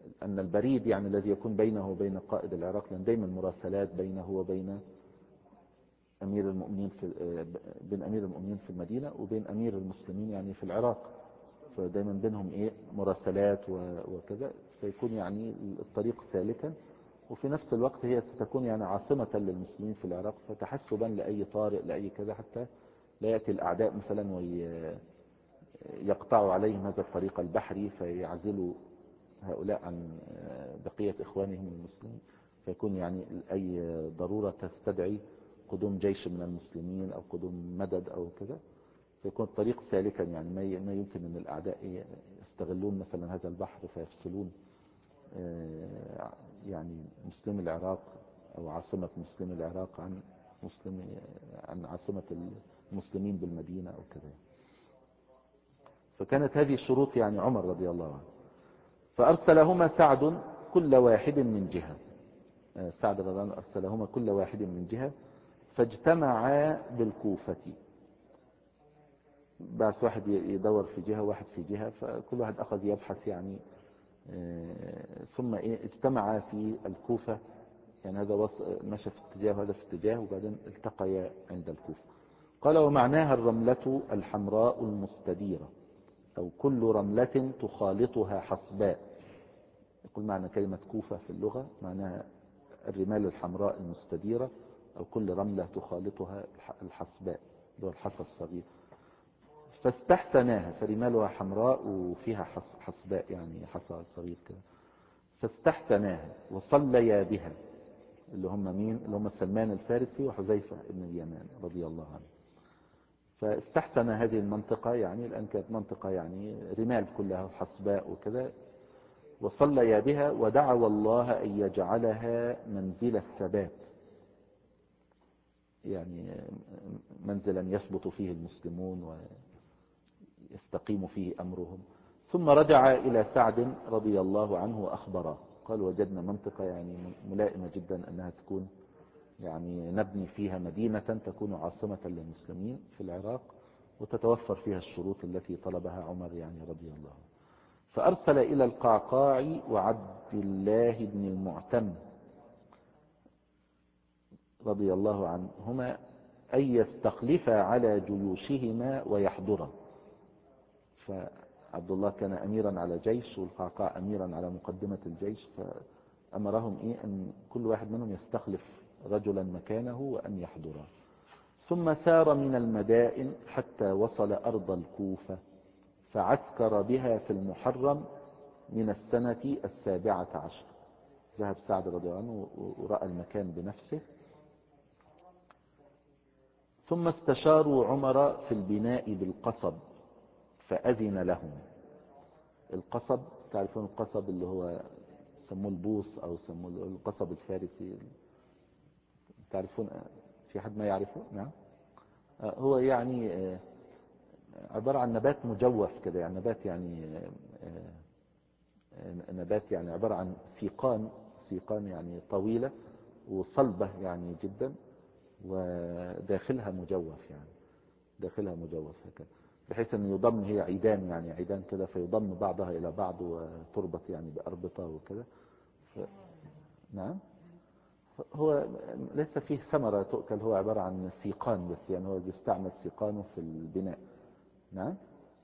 Speaker 1: أن البريد يعني الذي يكون بينه وبين قائد العراق، لأن دايما مراسلات بينه وبين أمير المؤمنين بين أمير المؤمنين في المدينة وبين أمير المسلمين يعني في العراق، فدايما بينهم مراسلات وكذا، فيكون يعني الطريق سالكا، وفي نفس الوقت هي ستكون يعني عاصمة للمسلمين في العراق، فتحسبا لأي طارئ لأي كذا، حتى لا يأتي الأعداء مثلا ويقطعوا عليهم هذا الطريق البحري فيعزلوا هؤلاء عن بقية إخوانهم المسلمين، فيكون يعني أي ضرورة تستدعي قدوم جيش من المسلمين أو قدوم مدد أو كذا، فيكون الطريق سالكا، يعني ما يمكن أن الأعداء يستغلون مثلا هذا البحر فيفصلون يعني مسلم العراق أو عاصمة مسلم العراق عن عاصمة المسلمين بالمدينة أو كذا. فكانت هذه الشروط يعني عمر رضي الله عنه. فأرسلهما سعد كل واحد من جهة، سعد رضي الله عنه أرسلهما كل واحد من جهة، فاجتمعا بالكوفة. بعث واحد يدور في جهة واحد في جهة، فكل واحد أخذ يبحث يعني، ثم اجتمعا في الكوفة، يعني هذا مشى في اتجاه وهذا في اتجاه، وبعدين التقيا عند الكوفة. قال: ومعناها الرملة الحمراء المستديرة، أو كل رملة تخالطها حصباء. يقول معنى كلمة كوفة في اللغة معناها الرمال الحمراء المستديرة، أو كل رملة تخالطها الحصباء، اللي هو الحصى الصغير. فاستحسناها، فرمالها حمراء وفيها حصباء يعني حصى صغير كده. فاستحسناها وصليا بها، اللي هم مين؟ اللي هم سلمان الفارسي وحذيفة بن اليمان رضي الله عنه. فاستحسن هذه المنطقة، يعني لأن كانت منطقة يعني رمال كلها حصباء وكذا، وصليا بها ودعوا الله أن يجعلها منزل الثبات، يعني منزلا يثبت فيه المسلمون ويستقيم فيه أمرهم. ثم رجع إلى سعد رضي الله عنه وأخبره، قال: وجدنا منطقة يعني ملائمة جدا أنها تكون يعني نبني فيها مدينة تكون عاصمة للمسلمين في العراق، وتتوفر فيها الشروط التي طلبها عمر يعني رضي الله عنه. فأرسل إلى القعقاع وعبد الله بن المعتم رضي الله عنهما أن يستخلفا على جيوشهما ويحضرا. فعبد الله كان أميرا على جيش، والقعقاع أميرا على مقدمة الجيش، فأمرهم أن كل واحد منهم يستخلف رجلا مكانه وأن يحضرا. ثم سار من المدائن حتى وصل أرض الكوفة، فعسكر بها في المحرم من السنة 17. ذهب سعد رضي الله عنه ورأى المكان بنفسه. ثم استشاروا عمر في البناء بالقصب فأذن لهم. القصب تعرفون القصب اللي هو سموه البوص أو سموه القصب الفارسي، تعرفون؟ في حد ما يعرفه؟ نعم. هو يعني عبارة عن نبات مجوف كده، يعني نبات يعني نبات يعني عبارة عن سيقان يعني طويلة وصلبة يعني جدا، وداخلها مجوف، يعني داخلها مجوف هكذا، بحيث أن يضم، هي عيدان يعني عيدان كده، فيضم بعضها إلى بعض وتربط يعني بأربطة وكذا. نعم. هو ليس فيه ثمرة تؤكل، هو عبارة عن سيقان بس، يعني هو يستعمل سيقانه في البناء. نعم.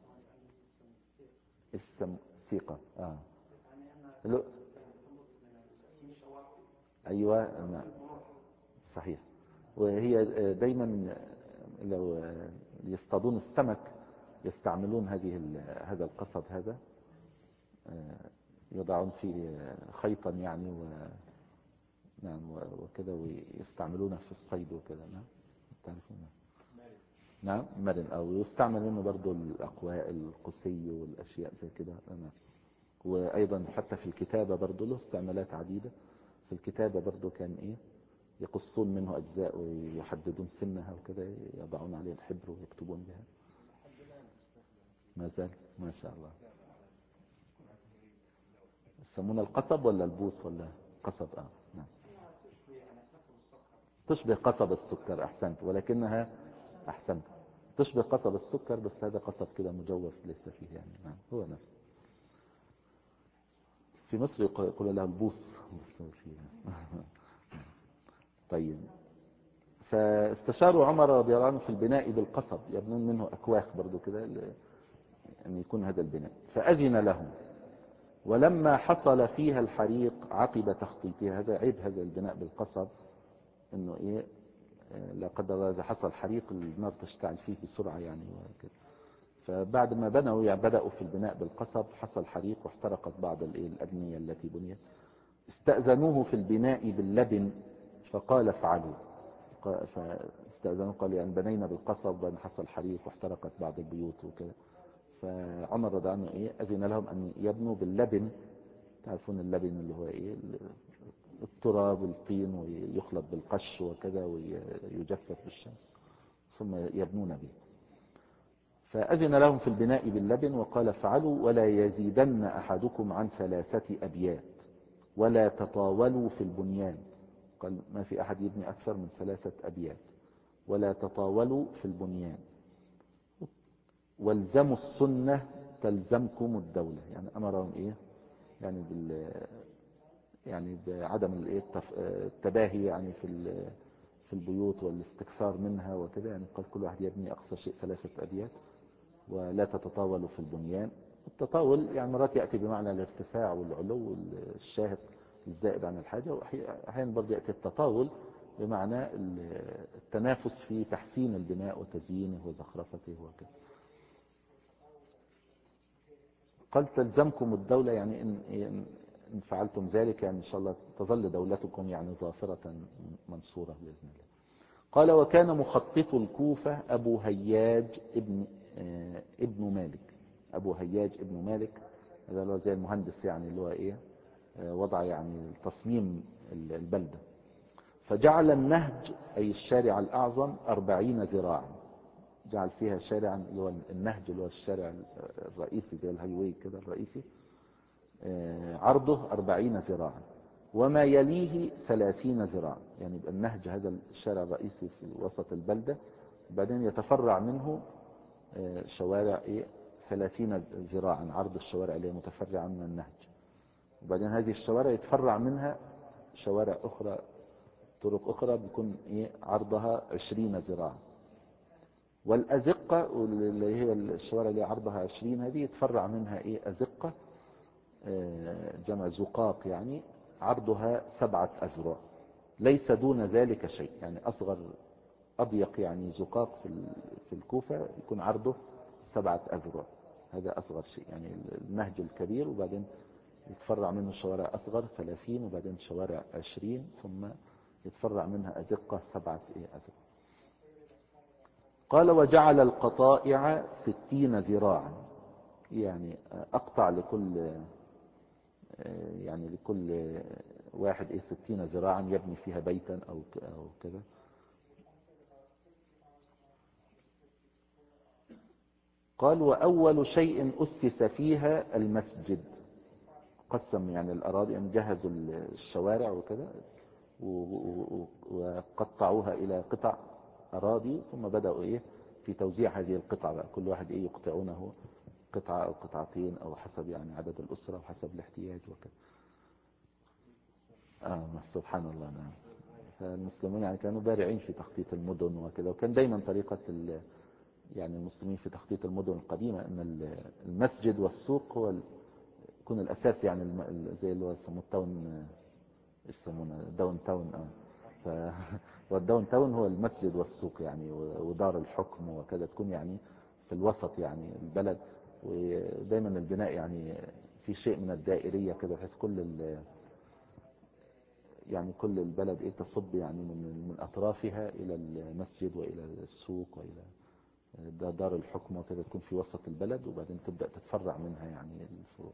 Speaker 1: سيقان. أيوة. نعم صحيح. وهي دايما لو يصطادون السمك يستعملون هذا القصب هذا، يضعون فيه خيطا يعني نعم وكذا، ويستعملونه في الصيد وكذا. نعم تعرفون. نعم مرن، او يستعمل منه برضو الاقواء القسي والاشياء زي كده. وايضا حتى في الكتابة برضو له استعمالات عديدة. في الكتابة برضو كان يقصون منه اجزاء ويحددون سنها وكذا، يضعون عليه الحبر ويكتبون بها. ما زال ما شاء الله. يسمونه القصب ولا البوص ولا قصب؟ نعم. تشبه قصب السكر، احسنت، ولكنها احسنت تشبه قصب السكر، بس هذا قصب كده مجوف ليس فيه يعني. نعم هو نفسه. في مصر يقول لها البوص. طيب، فاستشاروا عمر رضي الله عنه في البناء بالقصب، يبنون منه أكواخ برضو كده أن يكون هذا البناء، فأذن لهم. ولما حصل فيها الحريق عقب تخطيطها، هذا عيب هذا البناء بالقصب، انه ايه، لا قدر الله اذا حصل حريق النار تشتعل فيه بسرعة يعني وكده. فبعد ما بنوا يعني بدأوا في البناء بالقصب، حصل حريق واحترقت بعض الأبنية التي بنيت. استأذنوه في البناء باللبن فقال افعلوا. فاستأذنوه قال يعني بنينا بالقصب وان حصل حريق واحترقت بعض البيوت وكده. فعمر رضي عنه ايه اذن لهم ان يبنوا باللبن. تعرفون اللبن اللي هو ايه، التراب الطين، ويخلط بالقش وكذا ويجفف بالشمس ثم يبنون به. فأذن لهم في البناء باللبن وقال افعلوا ولا يزيدن أحدكم عن 3 أبيات ولا تطاولوا في البنيان. قال ما في أحد يبني أكثر من 3 أبيات ولا تطاولوا في البنيان. والزموا السنة تلزمكم الدولة. يعني أمرهم إيه، يعني يعني بعدم التباهي يعني في البيوت والاستكثار منها وكذا. يعني قال كل واحد يبني أقصى شيء 3 أبيات ولا تتطاولوا في البنيان. التطاول يعني مرات يأتي بمعنى الارتفاع والعلو الشاهق الزائد عن الحاجة، وأحيانا برضه يأتي التطاول بمعنى التنافس في تحسين البناء وتزيينه وزخرفته وكذا. قال تلزمكم الدولة، يعني إن فعلتم ذلك يعني إن شاء الله تظل دولتكم يعني ظافرة منصورة بإذن الله. قال وكان مخطط الكوفة أبو هياج ابن مالك. أبو هياج ابن مالك هذا اللي هو زي المهندس يعني اللي هو إيه، وضع يعني تصميم البلدة. فجعل النهج أي الشارع الأعظم 40 ذراعا. جعل فيها شارعا اللي هو النهج اللي هو الشارع الرئيسي زي الهايوي كده الرئيسي، عرضه 40 ذراعا وما يليه 30 ذراعا. يعني يبقى النهج هذا الشارع الرئيسي في وسط البلدة، بعدين يتفرع منه شوارع 30 ذراعا عرض الشوارع اللي هي متفرعة من النهج. وبعدين هذه الشوارع يتفرع منها شوارع أخرى، طرق أخرى بيكون عرضها 20 ذراعا. والأزقة اللي هي الشوارع اللي عرضها 20 هذه يتفرع منها أزقة، جمع زقاق، يعني عرضها 7 أذرع. ليس دون ذلك شيء. يعني أصغر أضيق يعني زقاق في الكوفة يكون عرضه 7 أذرع. هذا أصغر شيء. يعني النهج الكبير وبعدين يتفرع منه شوارع أصغر 30 وبعدين شوارع 20 ثم يتفرع منها أزقة 7 أذرع. قال وجعل القطائع 60 ذراعا. يعني أقطع لكل واحد 60 ذراعا يبني فيها بيتا أو كذا. قال وأول شيء أسس فيها المسجد. قسم يعني الأراضي، يعني جهزوا الشوارع وكذا وقطعوها إلى قطع أراضي، ثم بدأوا في توزيع هذه القطع بقى. كل واحد يقطعونه قطعة أو قطعتين أو حسب يعني عدد الأسرة وحسب الاحتياج وكذا. سبحان الله. نعم. فالمسلمون يعني كانوا بارعين في تخطيط المدن وكذا. وكان دايما طريقة يعني المسلمين في تخطيط المدن القديمة ان المسجد والسوق هو يكون الأساس. يعني زي اللي هو يسموه التاون، يسمونه داون تاون. والداون تاون هو المسجد والسوق يعني ودار الحكم وكذا، تكون يعني في الوسط يعني البلد. ودايما البناء يعني في شيء من الدائرية كده، بحيث كل البلد تصب يعني من أطرافها إلى المسجد وإلى السوق وإلى دار الحكم وكذا، تكون في وسط البلد وبعدين تبدأ تتفرع منها يعني الفروع.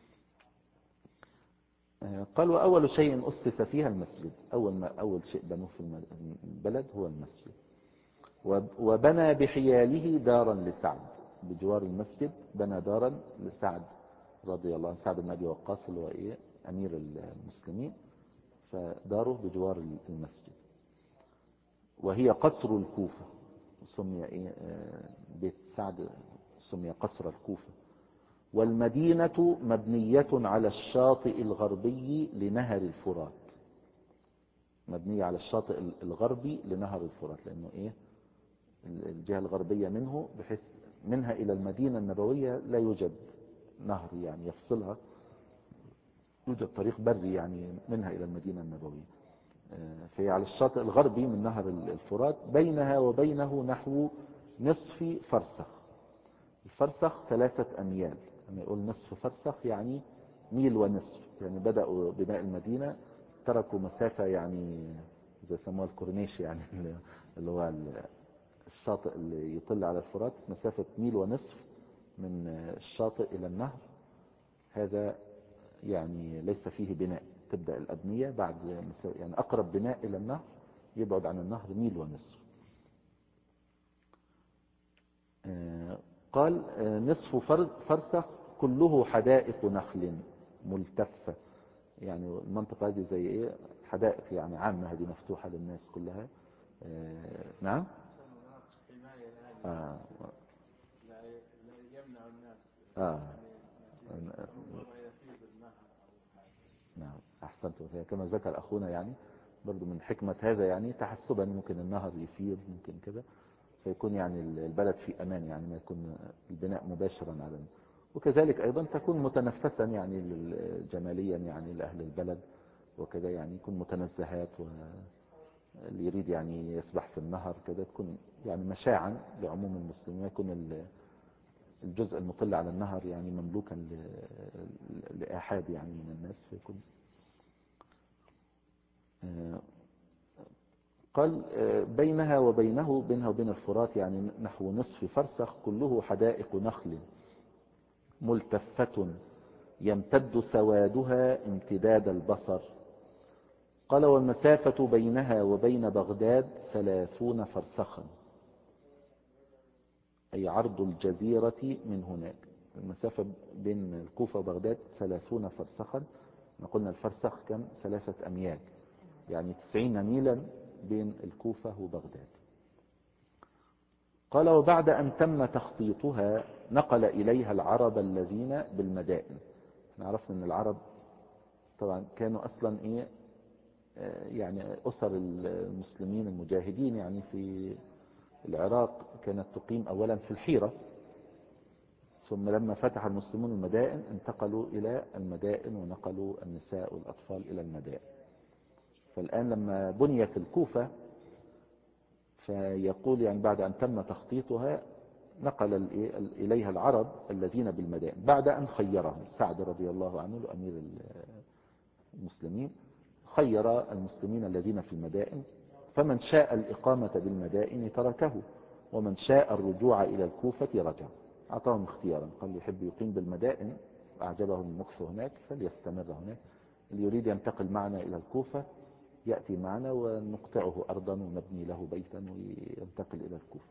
Speaker 1: قال وأول شيء أسس فيها المسجد. أول شيء بنوه في البلد هو المسجد. وبنى بحياله دارا لسعد. بجوار المسجد بنى دارا لسعد رضي الله عنه، سعد بن أبي وقاص اللي هو أمير المسلمين، فداره بجوار المسجد. وهي قصر الكوفة. سمي بيت سعد سمي قصر الكوفة. والمدينة مبنية على الشاطئ الغربي لنهر الفرات، مبنية على الشاطئ الغربي لنهر الفرات، لأنه إيه الجهة الغربية منه، بحيث منها إلى المدينة النبوية لا يوجد نهر يعني يفصلها، يوجد طريق بري يعني منها إلى المدينة النبوية. فهي على الشاطئ الغربي من نهر الفرات، بينها وبينه نحو نصف فرسخ. الفرسخ 3 أميال، لما يقول نصف فرسخ يعني ميل ونصف، يعني بدأوا بناء المدينة تركوا مسافة يعني زي سموها الكورنيش يعني اللي هو الشاطئ اللي يطل على الفرات، مسافة ميل ونصف من الشاطئ إلى النهر. هذا يعني ليس فيه بناء، تبدأ الأبنية بعد يعني أقرب بناء إلى النهر يبعد عن النهر ميل ونصف. قال نصف فرسخ كله حدائق نخل ملتفة، يعني المنطقة هذه زي ايه حدائق يعني عامة، هذه مفتوحة للناس كلها. نعم. لا يمنع الناس. نعم أحسنتم. كما ذكر أخونا يعني برضو من حكمة هذا يعني تحسبا ممكن النهر يفيض ممكن كذا، فيكون يعني البلد في أمان، يعني ما يكون البناء مباشرا على، وكذلك أيضا تكون متنفسا يعني جماليا يعني لأهل البلد وكذا، يعني يكون متنزهات، واللي يريد يعني يسبح في النهر كذا تكون يعني مشاعا لعموم المسلمين، يكون الجزء المطل على النهر يعني مملوكا لآحاد يعني من الناس، فيكون قال بينها وبين الفرات يعني نحو نصف فرسخ، كله حدائق نخل ملتفة يمتد سوادها امتداد البصر. قال والمسافة بينها وبين بغداد 30 فرسخا، أي عرض الجزيرة من هناك. المسافة بين الكوفة وبغداد 30 فرسخا، قلنا الفرسخ كم 3 أميال، يعني 90 ميلا بين الكوفة وبغداد. قال وبعد أن تم تخطيطها نقل إليها العرب الذين بالمدائن. احنا عرفنا أن العرب طبعا كانوا أصلا إيه يعني أسر المسلمين المجاهدين يعني في العراق كانت تقيم أولا في الحيرة، ثم لما فتح المسلمون المدائن انتقلوا إلى المدائن ونقلوا النساء والأطفال إلى المدائن. فالآن لما بنيت الكوفة فيقول يعني بعد أن تم تخطيطها نقل إليها العرب الذين بالمدائن، بعد أن خيرهم سعد رضي الله عنه أمير المسلمين، خير المسلمين الذين في المدائن، فمن شاء الإقامة بالمدائن تركه، ومن شاء الرجوع إلى الكوفة رجع. أعطاهم اختيارا، قال يحب يقيم بالمدائن أعجبه المكث هناك فليستمر هناك، اللي يريد ينتقل معنا إلى الكوفة يأتي معنا ونقطعه أرضا ونبني له بيتا وينتقل إلى الكوفة.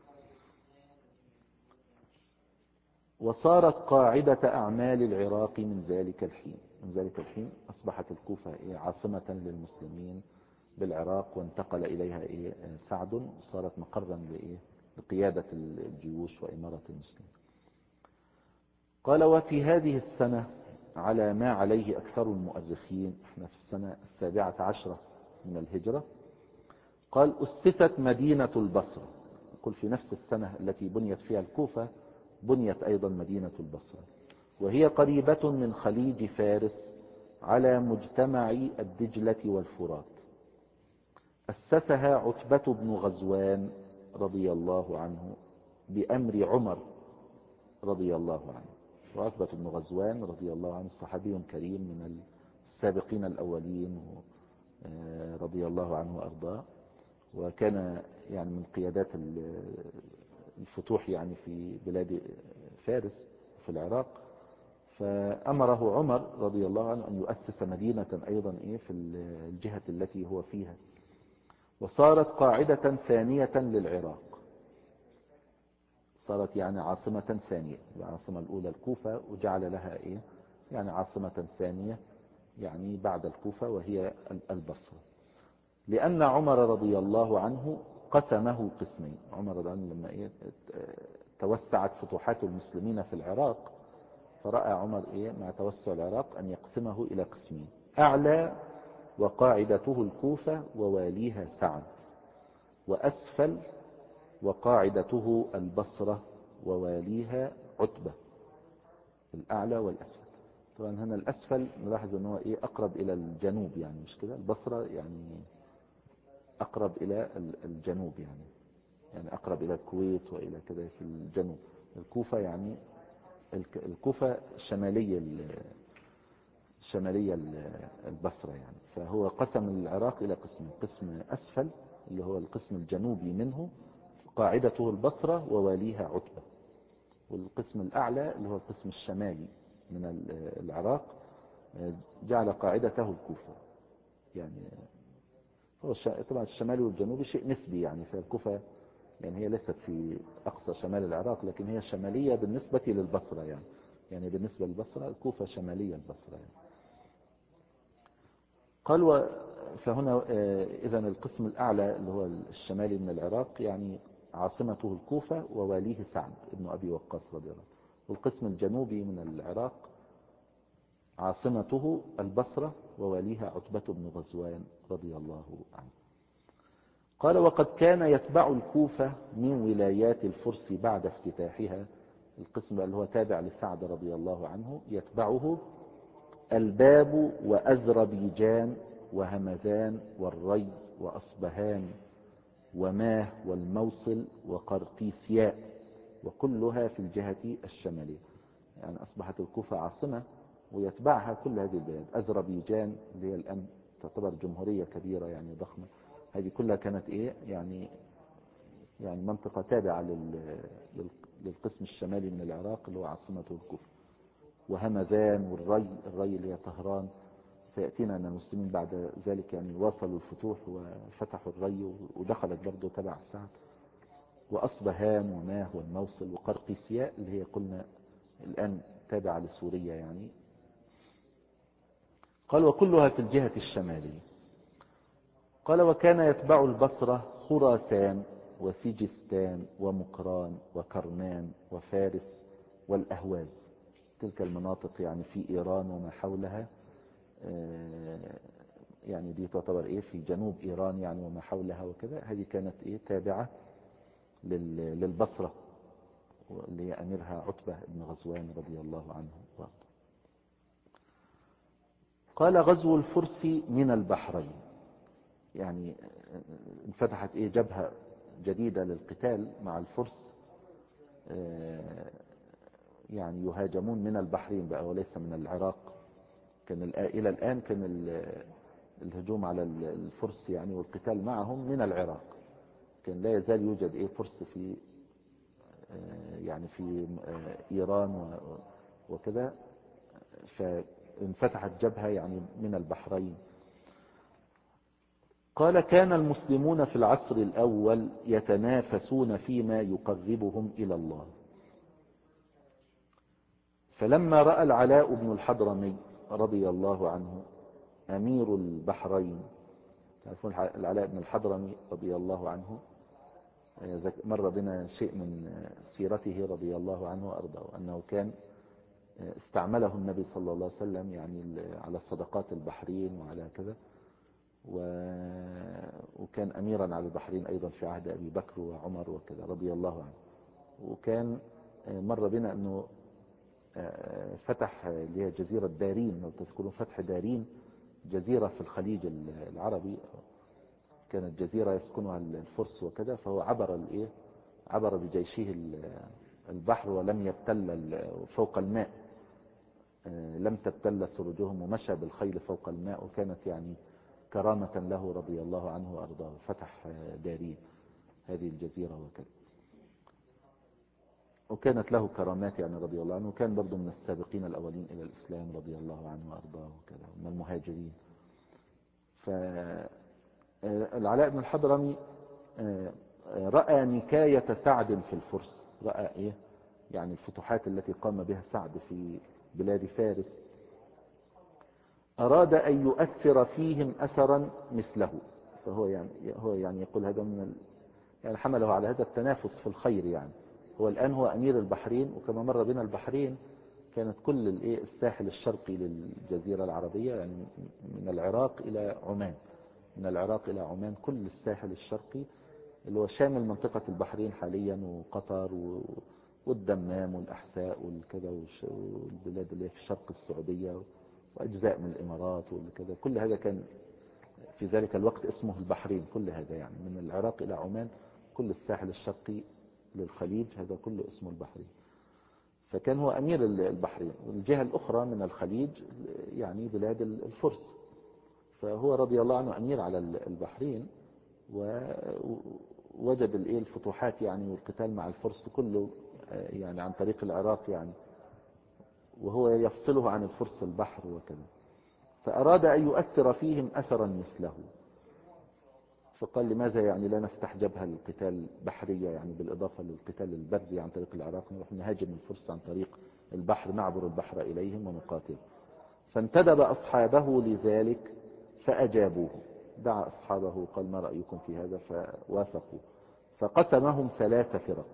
Speaker 1: وصارت قاعدة أعمال العراق من ذلك الحين أصبحت الكوفة عاصمة للمسلمين بالعراق، وانتقل إليها سعد، صارت مقرا لقيادة الجيوش وإمارة المسلمين. قال وفي هذه السنة على ما عليه أكثر المؤرخين، احنا في السنة 17 من الهجرة، قال أسست مدينة البصرة. يقول في نفس السنة التي بنيت فيها الكوفة بنيت أيضا مدينة البصرة، وهي قريبة من خليج فارس على مجتمع الدجلة والفرات. أسسها عتبة بن غزوان رضي الله عنه بأمر عمر رضي الله عنه. وعتبة بن غزوان رضي الله عنه صحابي كريم من السابقين الأولين رضي الله عنه وأرضاه، وكان يعني من قيادات الفتوح يعني في بلاد فارس في العراق. فأمره عمر رضي الله عنه أن يؤسس مدينة أيضا في الجهة التي هو فيها، وصارت قاعدة ثانية للعراق، صارت يعني عاصمة ثانية. العاصمة الأولى الكوفة، وجعل لها يعني عاصمة ثانية يعني بعد الكوفة وهي البصرة، لأن عمر رضي الله عنه قسمه قسمين. عمر رضي الله عنه لما توسعت فتوحات المسلمين في العراق فرأى عمر مع توسع العراق أن يقسمه إلى قسمين: أعلى وقاعدته الكوفة وواليها سعد، وأسفل وقاعدته البصرة وواليها عتبة. الأعلى والأسفل. طبعا هنا الأسفل نلاحظ أنه أقرب إلى الجنوب، يعني مش كده؟ البصرة يعني أقرب إلى الجنوب، يعني أقرب إلى الكويت وإلى كذا في الجنوب. الكوفة يعني الكوفة شمالية البصرة يعني. فهو قسم العراق إلى قسمين: قسم أسفل اللي هو القسم الجنوبي منه قاعدته البصرة وواليها عتبة، والقسم الأعلى اللي هو القسم الشمالي من العراق جعل قاعدته الكوفة. يعني هو طبعا الشمالي والجنوبي شيء نسبي يعني. فالكوفة يعني هي ليست في أقصى شمال العراق، لكن هي شمالية بالنسبة للبصرة يعني بالنسبة للبصرة الكوفة شمالية البصرة يعني. قال فهنا إذا القسم الأعلى اللي هو الشمالي من العراق يعني عاصمته الكوفة وواليه سعد ابن أبي وقاص رضي الله عنه. والقسم الجنوبي من العراق عاصمته البصرة وواليها عتبة بن غزوان رضي الله عنه. قال: وقد كان يتبع الكوفة من ولايات الفرس بعد افتتاحها، القسم اللي هو تابع لسعد رضي الله عنه، يتبعه الباب وأذربيجان وهمذان والري وأصبهان وماه والموصل وقرقيسياء، وكلها في الجهة الشمالية. يعني أصبحت الكوفة عاصمة ويتبعها كل هذه البلاد. أذربيجان اللي هي الآن تعتبر جمهورية كبيرة يعني ضخمة، هذه كلها كانت يعني منطقة تابعة للقسم الشمالي من العراق اللي هو عاصمته الكوفة. وهمذان والري اللي هي طهران. سيأتينا أن المسلمين بعد ذلك يعني واصلوا الفتوح وفتحوا الري ودخلت برضه تبع سعد. وأصبهان وماه والموصل وقرقيسياء اللي هي قلنا الآن تابعة لسوريا يعني. قال: وكلها في الجهة الشمالية. قال: وكان يتبع البصرة خراسان وسجستان ومقران وكرمان وفارس والأهواز. تلك المناطق يعني في إيران وما حولها، يعني دي تعتبر في جنوب إيران يعني وما حولها وكذا. هذه كانت تابعة للبصرة اللي هي أميرها عتبة بن غزوان رضي الله عنه وارضاه. قال: غزو الفرس من البحرين. يعني انفتحت جبهة جديدة للقتال مع الفرس، يعني يهاجمون من البحرين بقى وليس من العراق. كان إلى الآن كان الهجوم على الفرس يعني والقتال معهم من العراق. كان لا يزال يوجد فرس في يعني في إيران وكذا. فانفتحت جبهة يعني من البحرين. قال: كان المسلمون في العصر الأول يتنافسون فيما يقربهم إلى الله، فلما رأى العلاء بن الحضرمي رضي الله عنه أمير البحرين، تعرفون العلاء بن الحضرمي رضي الله عنه، مر بنا شيء من سيرته رضي الله عنه وأرضاه، أنه كان استعمله النبي صلى الله عليه وسلم يعني على صدقات البحرين وعلى كذا، وكان أميرا على البحرين أيضا في عهد أبي بكر وعمر وكذا رضي الله عنه. وكان مر بنا أنه فتح اللي هي جزيرة دارين، لو تذكرون فتح دارين، جزيرة في الخليج العربي، كانت جزيرة يسكنها الفرس وكذا. فهو عبر بجيشه البحر ولم يبتل فوق الماء، لم تبتل سرجهم، ومشى بالخيل فوق الماء، وكانت يعني كرامة له رضي الله عنه وأرضاه. فتح دارين هذه الجزيرة وكذا، وكانت له كرامات يعني رضي الله عنه. وكان برضو من السابقين الأولين إلى الإسلام رضي الله عنه وأرضاه وكذا، من المهاجرين. فالعلاء بن الحضرمي رأى نكاية سعد في الفرس، رأى يعني الفتوحات التي قام بها سعد في بلاد فارس، أراد أن يؤثر فيهم أثرا مثله. فهو يعني يقول هذا يعني حمله على هذا التنافس في الخير. يعني هو الآن هو أمير البحرين، وكما مر بنا البحرين كانت كل الساحل الشرقي للجزيرة العربية، يعني من العراق إلى عمان، من العراق إلى عمان كل الساحل الشرقي اللي هو شامل منطقة البحرين حاليا وقطر والدمام والأحساء والكذا والبلاد اللي في شرق السعودية وأجزاء من الإمارات والكذا، كل هذا كان في ذلك الوقت اسمه البحرين. كل هذا يعني من العراق إلى عمان كل الساحل الشرقي للخليج هذا كله اسمه البحرين. فكان هو أمير البحرين. والجهة الأخرى من الخليج يعني بلاد الفرس، فهو رضي الله عنه أمير على البحرين، ووجد الفتوحات يعني والقتال مع الفرس كله يعني عن طريق العراق يعني، وهو يفصله عن الفرس البحر وكذا، فأراد أن يؤثر فيهم أثرا مثله، فقال لماذا يعني لا نفتح جبهة القتال بحرية يعني بالإضافة للقتال البري عن طريق العراق، نروح نهاجم الفرس عن طريق البحر، نعبر البحر إليهم ونقاتل. فانتدب أصحابه لذلك فأجابوه، دعا أصحابه قال ما رأيكم في هذا؟ فوافقوا، فقسمهم 3 فرق،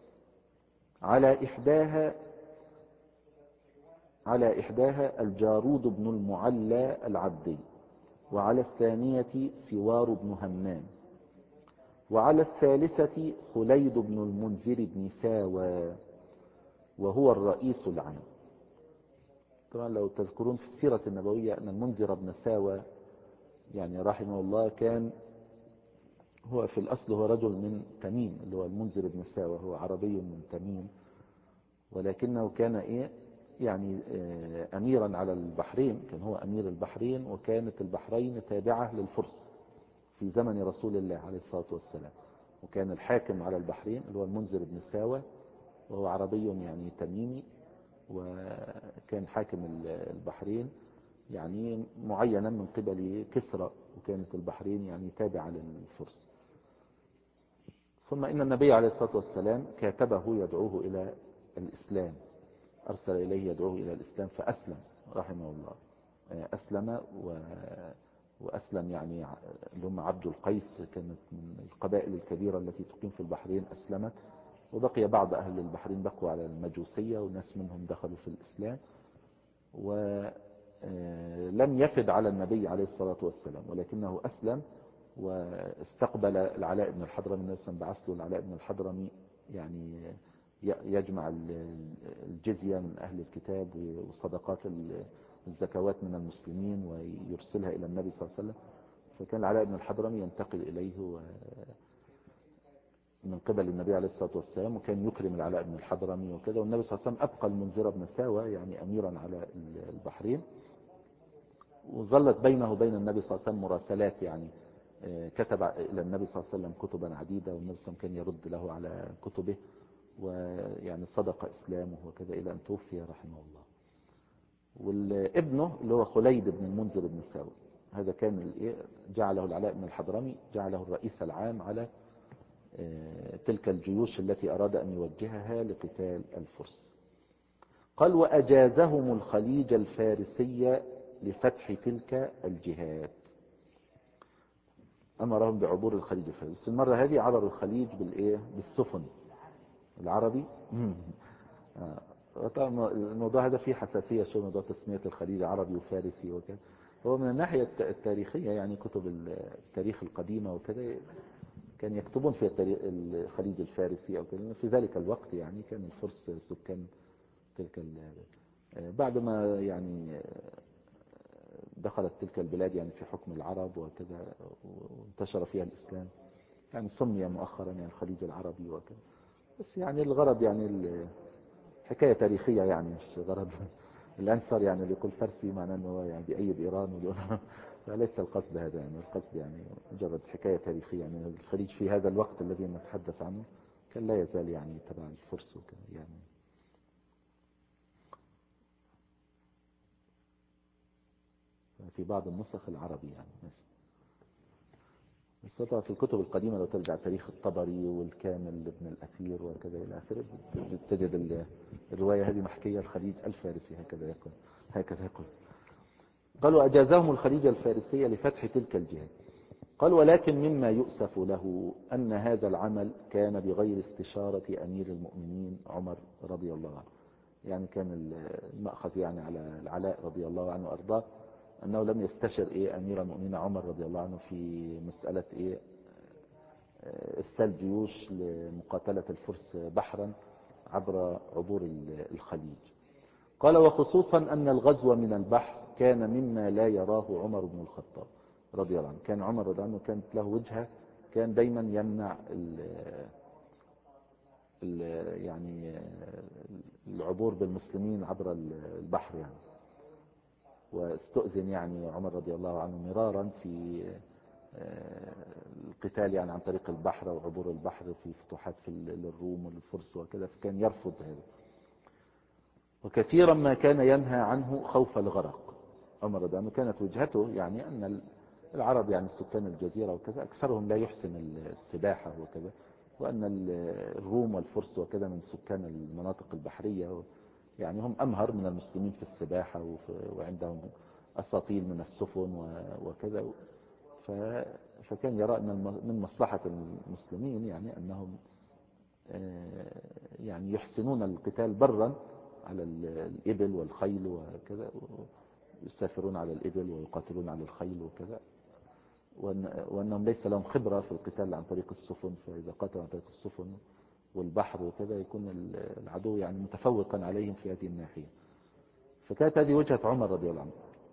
Speaker 1: على إحداها الجارود بن المعلى العبدي، وعلى الثانية سوار بن همام، وعلى الثالثة خليد بن المنذر بن ساوى وهو الرئيس العام. طبعا لو تذكرون في السيرة النبوية أن المنذر بن ساوى يعني رحمه الله كان هو في الأصل هو رجل من تميم، اللي هو المنذر بن ساوى هو عربي من تميم، ولكنه كان يعني أميرا على البحرين، كان هو أمير البحرين، وكانت البحرين تابعة للفرس في زمن رسول الله عليه الصلاة والسلام، وكان الحاكم على البحرين اللي هو المنذر بن ساوى، وهو عربي يعني تميمي، وكان حاكم البحرين يعني معينا من قبل كسرى، وكانت البحرين يعني تابعة للفرس. ثم إن النبي عليه الصلاة والسلام كاتبه يدعوه إلى الإسلام، أرسل إليه يدعوه إلى الإسلام فأسلم رحمه الله، أسلم وأسلم يعني اللي هم عبد القيس، كانت من القبائل الكبيرة التي تقيم في البحرين أسلمت، وبقي بعض أهل البحرين بقوا على المجوسية وناس منهم دخلوا في الإسلام، ولم يفد على النبي عليه الصلاة والسلام، ولكنه أسلم واستقبل العلاء بن الحضرمي. النبي صلى الله عليه وسلم بعث له العلاء بن الحضرمي يعني يجمع الجزية من أهل الكتاب وصدقات الزكوات من المسلمين ويرسلها إلى النبي صلى الله عليه وسلم. فكان العلاء بن الحضرمي ينتقل إليه من قبل النبي عليه الصلاة والسلام، وكان يكرم العلاء بن الحضرمي وكذا. والنبي صلى الله عليه وسلم أبقى المنذر بن ساوى يعني أميرا على البحرين، وظلت بينه وبين النبي صلى الله عليه وسلم مراسلات، يعني كتب إلى النبي صلى الله عليه وسلم كتبا عديدة، والنبي صلى الله عليه وسلم كان يرد له على كتبه، ويعني صدق إسلامه وكذا إلى أن توفي رحمه الله. والابنه اللي هو خليد بن المنذر بن ساوى هذا كان جعله العلاء بن الحضرمي جعله الرئيس العام على تلك الجيوش التي أراد أن يوجهها لقتال الفرس. قال وأجازهم الخليج الفارسي لفتح تلك الجهات، أمرهم بعبور الخليج الفارسي. المرة هذه عبروا الخليج بالسفن العربي. طبعا الموضوع هذا فيه حساسية شو موضوع تسمية الخليج عربي وفارسي وكذا. هو من الناحية التاريخية يعني كتب التاريخ القديمة وكذا كان يكتبون في الخليج الفارسي أو كذا. في ذلك الوقت يعني كان الفرس سكان تلك بعد ما يعني دخلت تلك البلاد يعني في حكم العرب وكذا وانتشر فيها الإسلام، يعني سمي مؤخرا يعني الخليج العربي وكذا. بس يعني الغرض يعني حكاية تاريخية، يعني مش غرض الآن صار يعني اللي يقول فارسي معناه أنه يعني بأيد إيران فليس القصد هذا، يعني القصد يعني مجرد حكاية تاريخية. يعني الخليج في هذا الوقت الذي نتحدث عنه كان لا يزال يعني تبع الفرس وكذا يعني. في بعض النسخ العربي يعني بس طبعا في الكتب القديمة لو ترجع تاريخ الطبري والكامل لابن الأثير وكذا إلى آخره تجد الرواية هذه محكية الخليج الفارسي هكذا يقول. قالوا أجازهم الخليج الفارسي لفتح تلك الجهات. قال ولكن مما يؤسف له أن هذا العمل كان بغير استشارة أمير المؤمنين عمر رضي الله عنه. يعني كان المأخذ يعني على العلاء رضي الله عنه وأرضاه أنه لم يستشر أمير المؤمنين عمر رضي الله عنه في مسألة إرسال جيوش لمقاتلة الفرس بحرا عبر عبور الخليج. قال وخصوصا أن الغزو من البحر كان مما لا يراه عمر بن الخطاب رضي الله عنه. كان عمر رضي الله عنه كانت له وجهة، كان دايما يمنع يعني العبور بالمسلمين عبر البحر يعني. واستؤذن يعني عمر رضي الله عنه مرارا في القتال يعني عن طريق البحر وعبور البحر في فتوحات في الروم والفرس وكذا، فكان يرفض هذا. وكثيرا ما كان ينهى عنه خوف الغرق. عمر رضي الله عنه كانت وجهته يعني أن العرب يعني سكان الجزيرة وكذا أكثرهم لا يحسن السباحة وكذا، وأن الروم والفرس وكذا من سكان المناطق البحرية يعني هم أمهر من المسلمين في السباحة وعندهم أساطيل من السفن وكذا. فكان يرى أن من مصلحة المسلمين يعني أنهم يعني يحسنون القتال برا على الإبل والخيل وكذا، يسافرون على الإبل ويقاتلون على الخيل وكذا، وأنهم ليس لهم خبرة في القتال عن طريق السفن، فإذا قاتلوا عن طريق السفن والبحر وكذا يكون العدو يعني متفوقا عليهم في هذه الناحية. فكانت هذه وجهة عمر رضي الله عنه.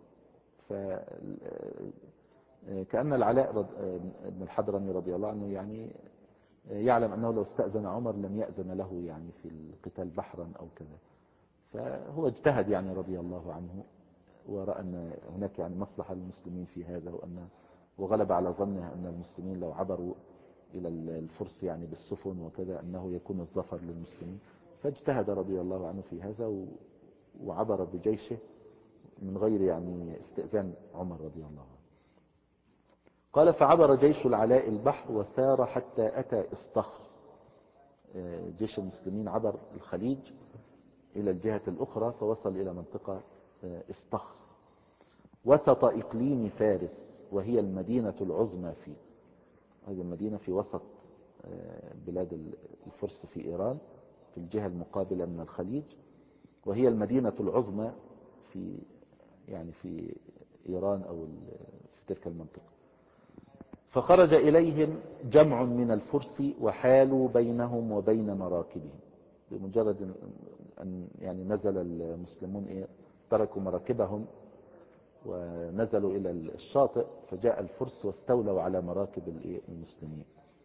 Speaker 1: فكأن العلاء بن الحضرمي رضي الله عنه يعني يعلم أنه لو استأذن عمر لم يأذن له يعني في القتال بحرا أو كذا، فهو اجتهد يعني رضي الله عنه، ورأى أن هناك يعني مصلحة للمسلمين في هذا، وغلب على ظنه أن المسلمين لو عبروا إلى الفرس يعني بالسفن وكذا أنه يكون الظفر للمسلمين، فاجتهد رضي الله عنه في هذا وعبر بجيشه من غير يعني استئذان عمر رضي الله عنه. قال فعبر جيش العلاء البحر وسار حتى أتى إسطخر. جيش المسلمين عبر الخليج إلى الجهة الأخرى فوصل إلى منطقة إسطخر وسط إقليم فارس، وهي المدينة العظمى فيه. هذه المدينة في وسط بلاد الفرس في إيران في الجهة المقابلة من الخليج، وهي المدينة العظمى في يعني في إيران أو في تلك المنطقة. فخرج إليهم جمع من الفرس وحالوا بينهم وبين مراكبهم. بمجرد أن يعني نزل المسلمون تركوا مراكبهم ونزلوا إلى الشاطئ، فجاء الفرس واستولوا على مراكب المسلمين.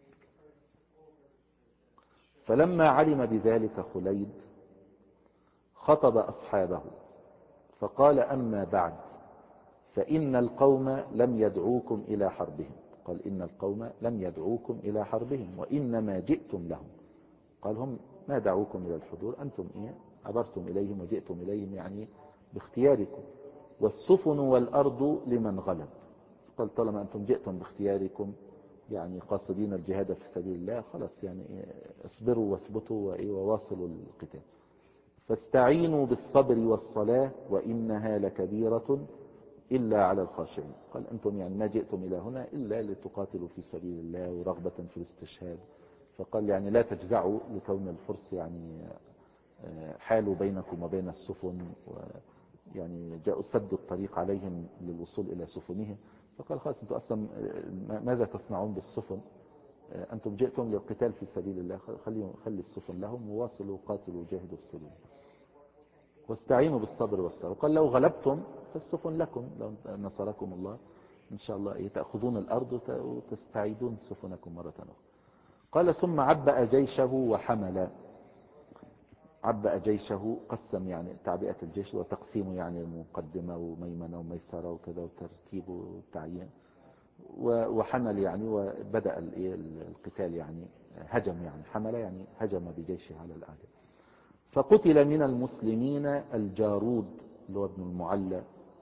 Speaker 1: فلما علم بذلك خليد خطب أصحابه فقال أما بعد فإن القوم لم يدعوكم إلى حربهم. قال إن القوم لم يدعوكم إلى حربهم وإنما جئتم لهم. قال هم ما دعوكم إلى الحضور، أنتم عبرتم إليهم وجئتم إليهم يعني باختياركم، والسفن والأرض لمن غلب. قال طالما أنتم جئتم باختياركم يعني قاصدين الجهاد في سبيل الله، خلاص يعني اصبروا واثبتوا وواصلوا القتال. فاستعينوا بالصبر والصلاة وإنها لكبيرة إلا على الخاشعين. قال أنتم يعني ما جئتم إلى هنا إلا لتقاتلوا في سبيل الله ورغبة في الاستشهاد. فقال يعني لا تجزعوا لكون الفرس يعني حالوا بينكم وبين السفن، ويعني جاءوا سدوا الطريق عليهم للوصول إلى سفنهم. فقال خلاص أنتم أصلا ماذا تصنعون بالسفن؟ أنتم جئتم للقتال في سبيل الله، خلي السفن لهم وواصلوا قاتلوا وجاهدوا في سبيل الله واستعينوا بالصبر والصلاة. وقال لو غلبتم فالسفن لكم، لو نصركم الله إن شاء الله تأخذون الأرض وتستعيدون سفنكم مرة أخرى. قال ثم عبأ جيشه وحمل. عبأ جيشه قسم يعني تعبئة الجيش وتقسيمه يعني مقدمة وميمنة وميسرة وكذا وترتيب وتعيين، وحمل يعني وبدأ القتال يعني هجم يعني حمل يعني هجم بجيشه على الأعداء. فقتل من المسلمين الجارود اللي هو ابن المعلى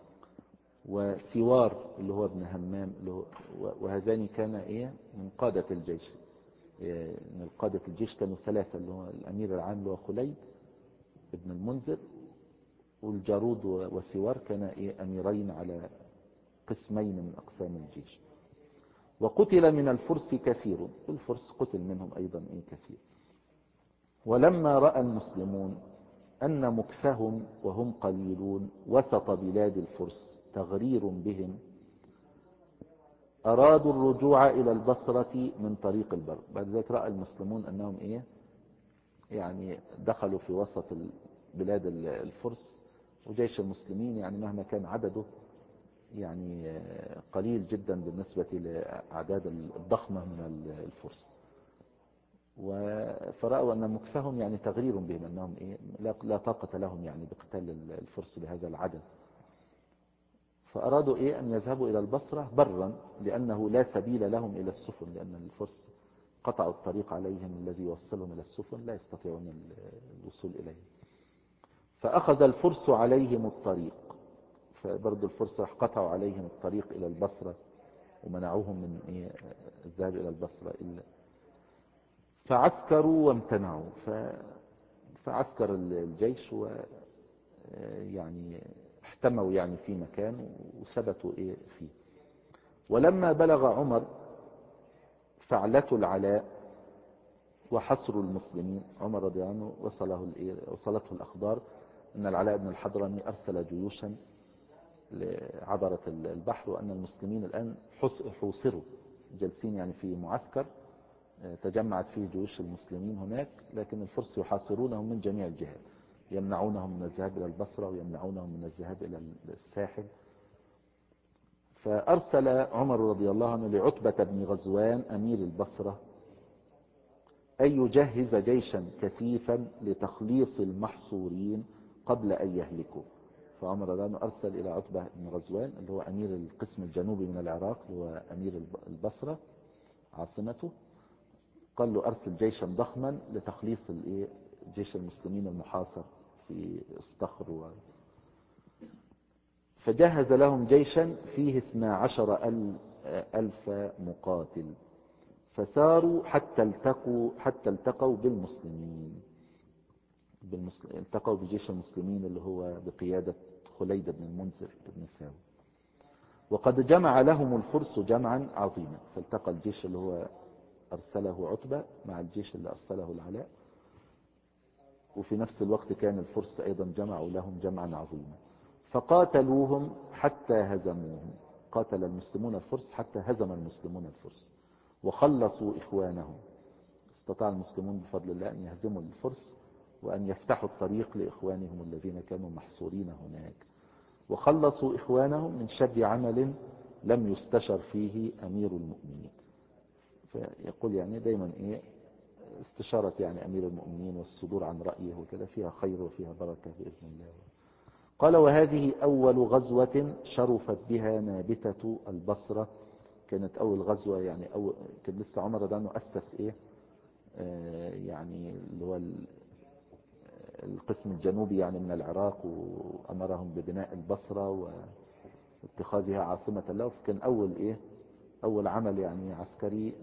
Speaker 1: وسوار اللي هو ابن همام وهذان كان من قادة الجيش. من قادة الجيش كانوا ثلاثة اللي هو الأمير العام اللي هو خليد ابن المنذر، والجارود وسوار كان أميرين على قسمين من أقسام الجيش. وقتل من الفرس كثير، الفرس قتل منهم أيضا كثير. ولما رأى المسلمون أن مكثهم وهم قليلون وسط بلاد الفرس تغرير بهم، أرادوا الرجوع إلى البصرة من طريق البر. بعد ذلك رأى المسلمون أنهم يعني دخلوا في وسط بلاد الفرس، وجيش المسلمين يعني مهما كان عدده يعني قليل جدا بالنسبة لأعداد الضخمة من الفرس. فرأوا أن مكثهم يعني تغرير بهم، أنهم لا طاقة لهم يعني بقتال الفرس بهذا العدد. فأرادوا أن يذهبوا إلى البصرة برا، لأنه لا سبيل لهم إلى السفن، لأن الفرس قطعوا الطريق عليهم الذي يوصلهم إلى السفن، لا يستطيعون الوصول إليه. فأخذ الفرس عليهم الطريق، فبرضو الفرس قطعوا عليهم الطريق إلى البصرة ومنعوهم من الذهاب إلى البصرة فعسكروا وامتنعوا. فعسكر الجيش يعني احتموا يعني في مكان وثبتوا فيه. ولما بلغ عمر فعلة العلاء وحصر المسلمين، عمر رضي الله عنه وصلته الأخبار أن العلاء بن الحضرمي أرسل جيوشا عبرت البحر، وأن المسلمين الآن حوصروا جالسين يعني في معسكر تجمعت فيه جيوش المسلمين هناك، لكن الفرس يحاصرونهم من جميع الجهات، يمنعونهم من الذهاب إلى البصرة ويمنعونهم من الذهاب إلى الساحل. فأرسل عمر رضي الله عنه لعتبة بن غزوان أمير البصرة أن يجهز جيشا كثيفا لتخليص المحصورين قبل أن يهلكوا. فعمر رضي الله عنه أرسل إلى عتبة بن غزوان اللي هو أمير القسم الجنوبي من العراق، اللي هو أمير البصرة عاصمته، قال له أرسل جيشا ضخما لتخليص جيش المسلمين المحاصر في الصخر. فجهز لهم جيشا فيه 12,000 مقاتل، فساروا حتى التقوا بالمسلمين، التقوا بجيش المسلمين اللي هو بقيادة خليد بن المنذر بن ساوي. وقد جمع لهم الفرس جمعا عظيما، فالتقى الجيش اللي هو أرسله عتبة مع الجيش اللي أرسله العلاء، وفي نفس الوقت كان الفرس أيضا جمعوا لهم جمعا عظيما. فقاتلوهم حتى هزموهم، قاتل المسلمون الفرس حتى هزم المسلمون الفرس وخلصوا إخوانهم. استطاع المسلمون بفضل الله أن يهزموا الفرس وأن يفتحوا الطريق لإخوانهم الذين كانوا محصورين هناك، وخلصوا إخوانهم من شر عمل لم يستشر فيه أمير المؤمنين. فيقول يعني دايما استشارة يعني أمير المؤمنين والصدور عن رأيه وكذا فيها خير وفيها بركة بإذن الله. قال وهذه أول غزوة شرفت بها نابتة البصرة. كانت أول غزوة يعني كان لسه عمر رضي الله عنه أسس يعني اللي هو القسم الجنوبي يعني من العراق، وأمرهم ببناء البصرة واتخاذها عاصمة له. فكان أول عمل يعني عسكري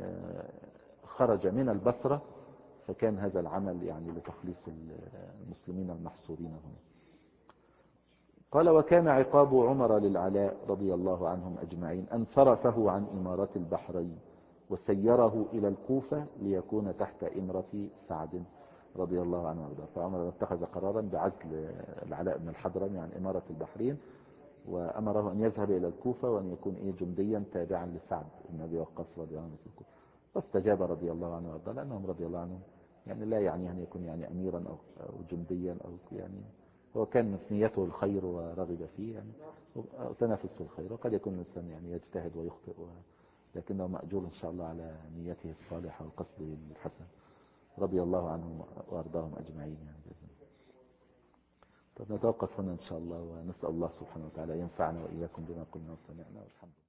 Speaker 1: خرج من البصرة، فكان هذا العمل يعني لتخليص المسلمين المحصورين هنا. قال وكان عقاب عمر للعلاء رضي الله عنهم أجمعين أن صرفه عن إمارة البحرين وسيره إلى الكوفة ليكون تحت إمرة سعد رضي الله عنه وارضاه. فعمر اتخذ قرارا بعزل العلاء بن الحضرمي عن إمارة البحرين، وأمره أن يذهب إلى الكوفة وأن يكون جنديا تابعا لسعد بن أبي وقاص رضي الله عنه في الكوفة. فاستجاب رضي الله عنه وارضاه، لأنهم رضي الله عنهم يعني لا يعني أن يكون يعني أميرا أو جنديا أو يعني هو كان في نيته الخير ورغب فيه يعني وتنافس في الخير. وقد يكون الإنسان يعني يجتهد ويخطئ لكنه مأجور إن شاء الله على نيته الصالحة وقصده الحسن رضي الله عنهم وأرضاهم أجمعين يعني بإذن الله. طب نتوقف هنا إن شاء الله، ونسأل الله سبحانه وتعالى ينفعنا وإياكم بما قلنا وسمعنا والحمد لله.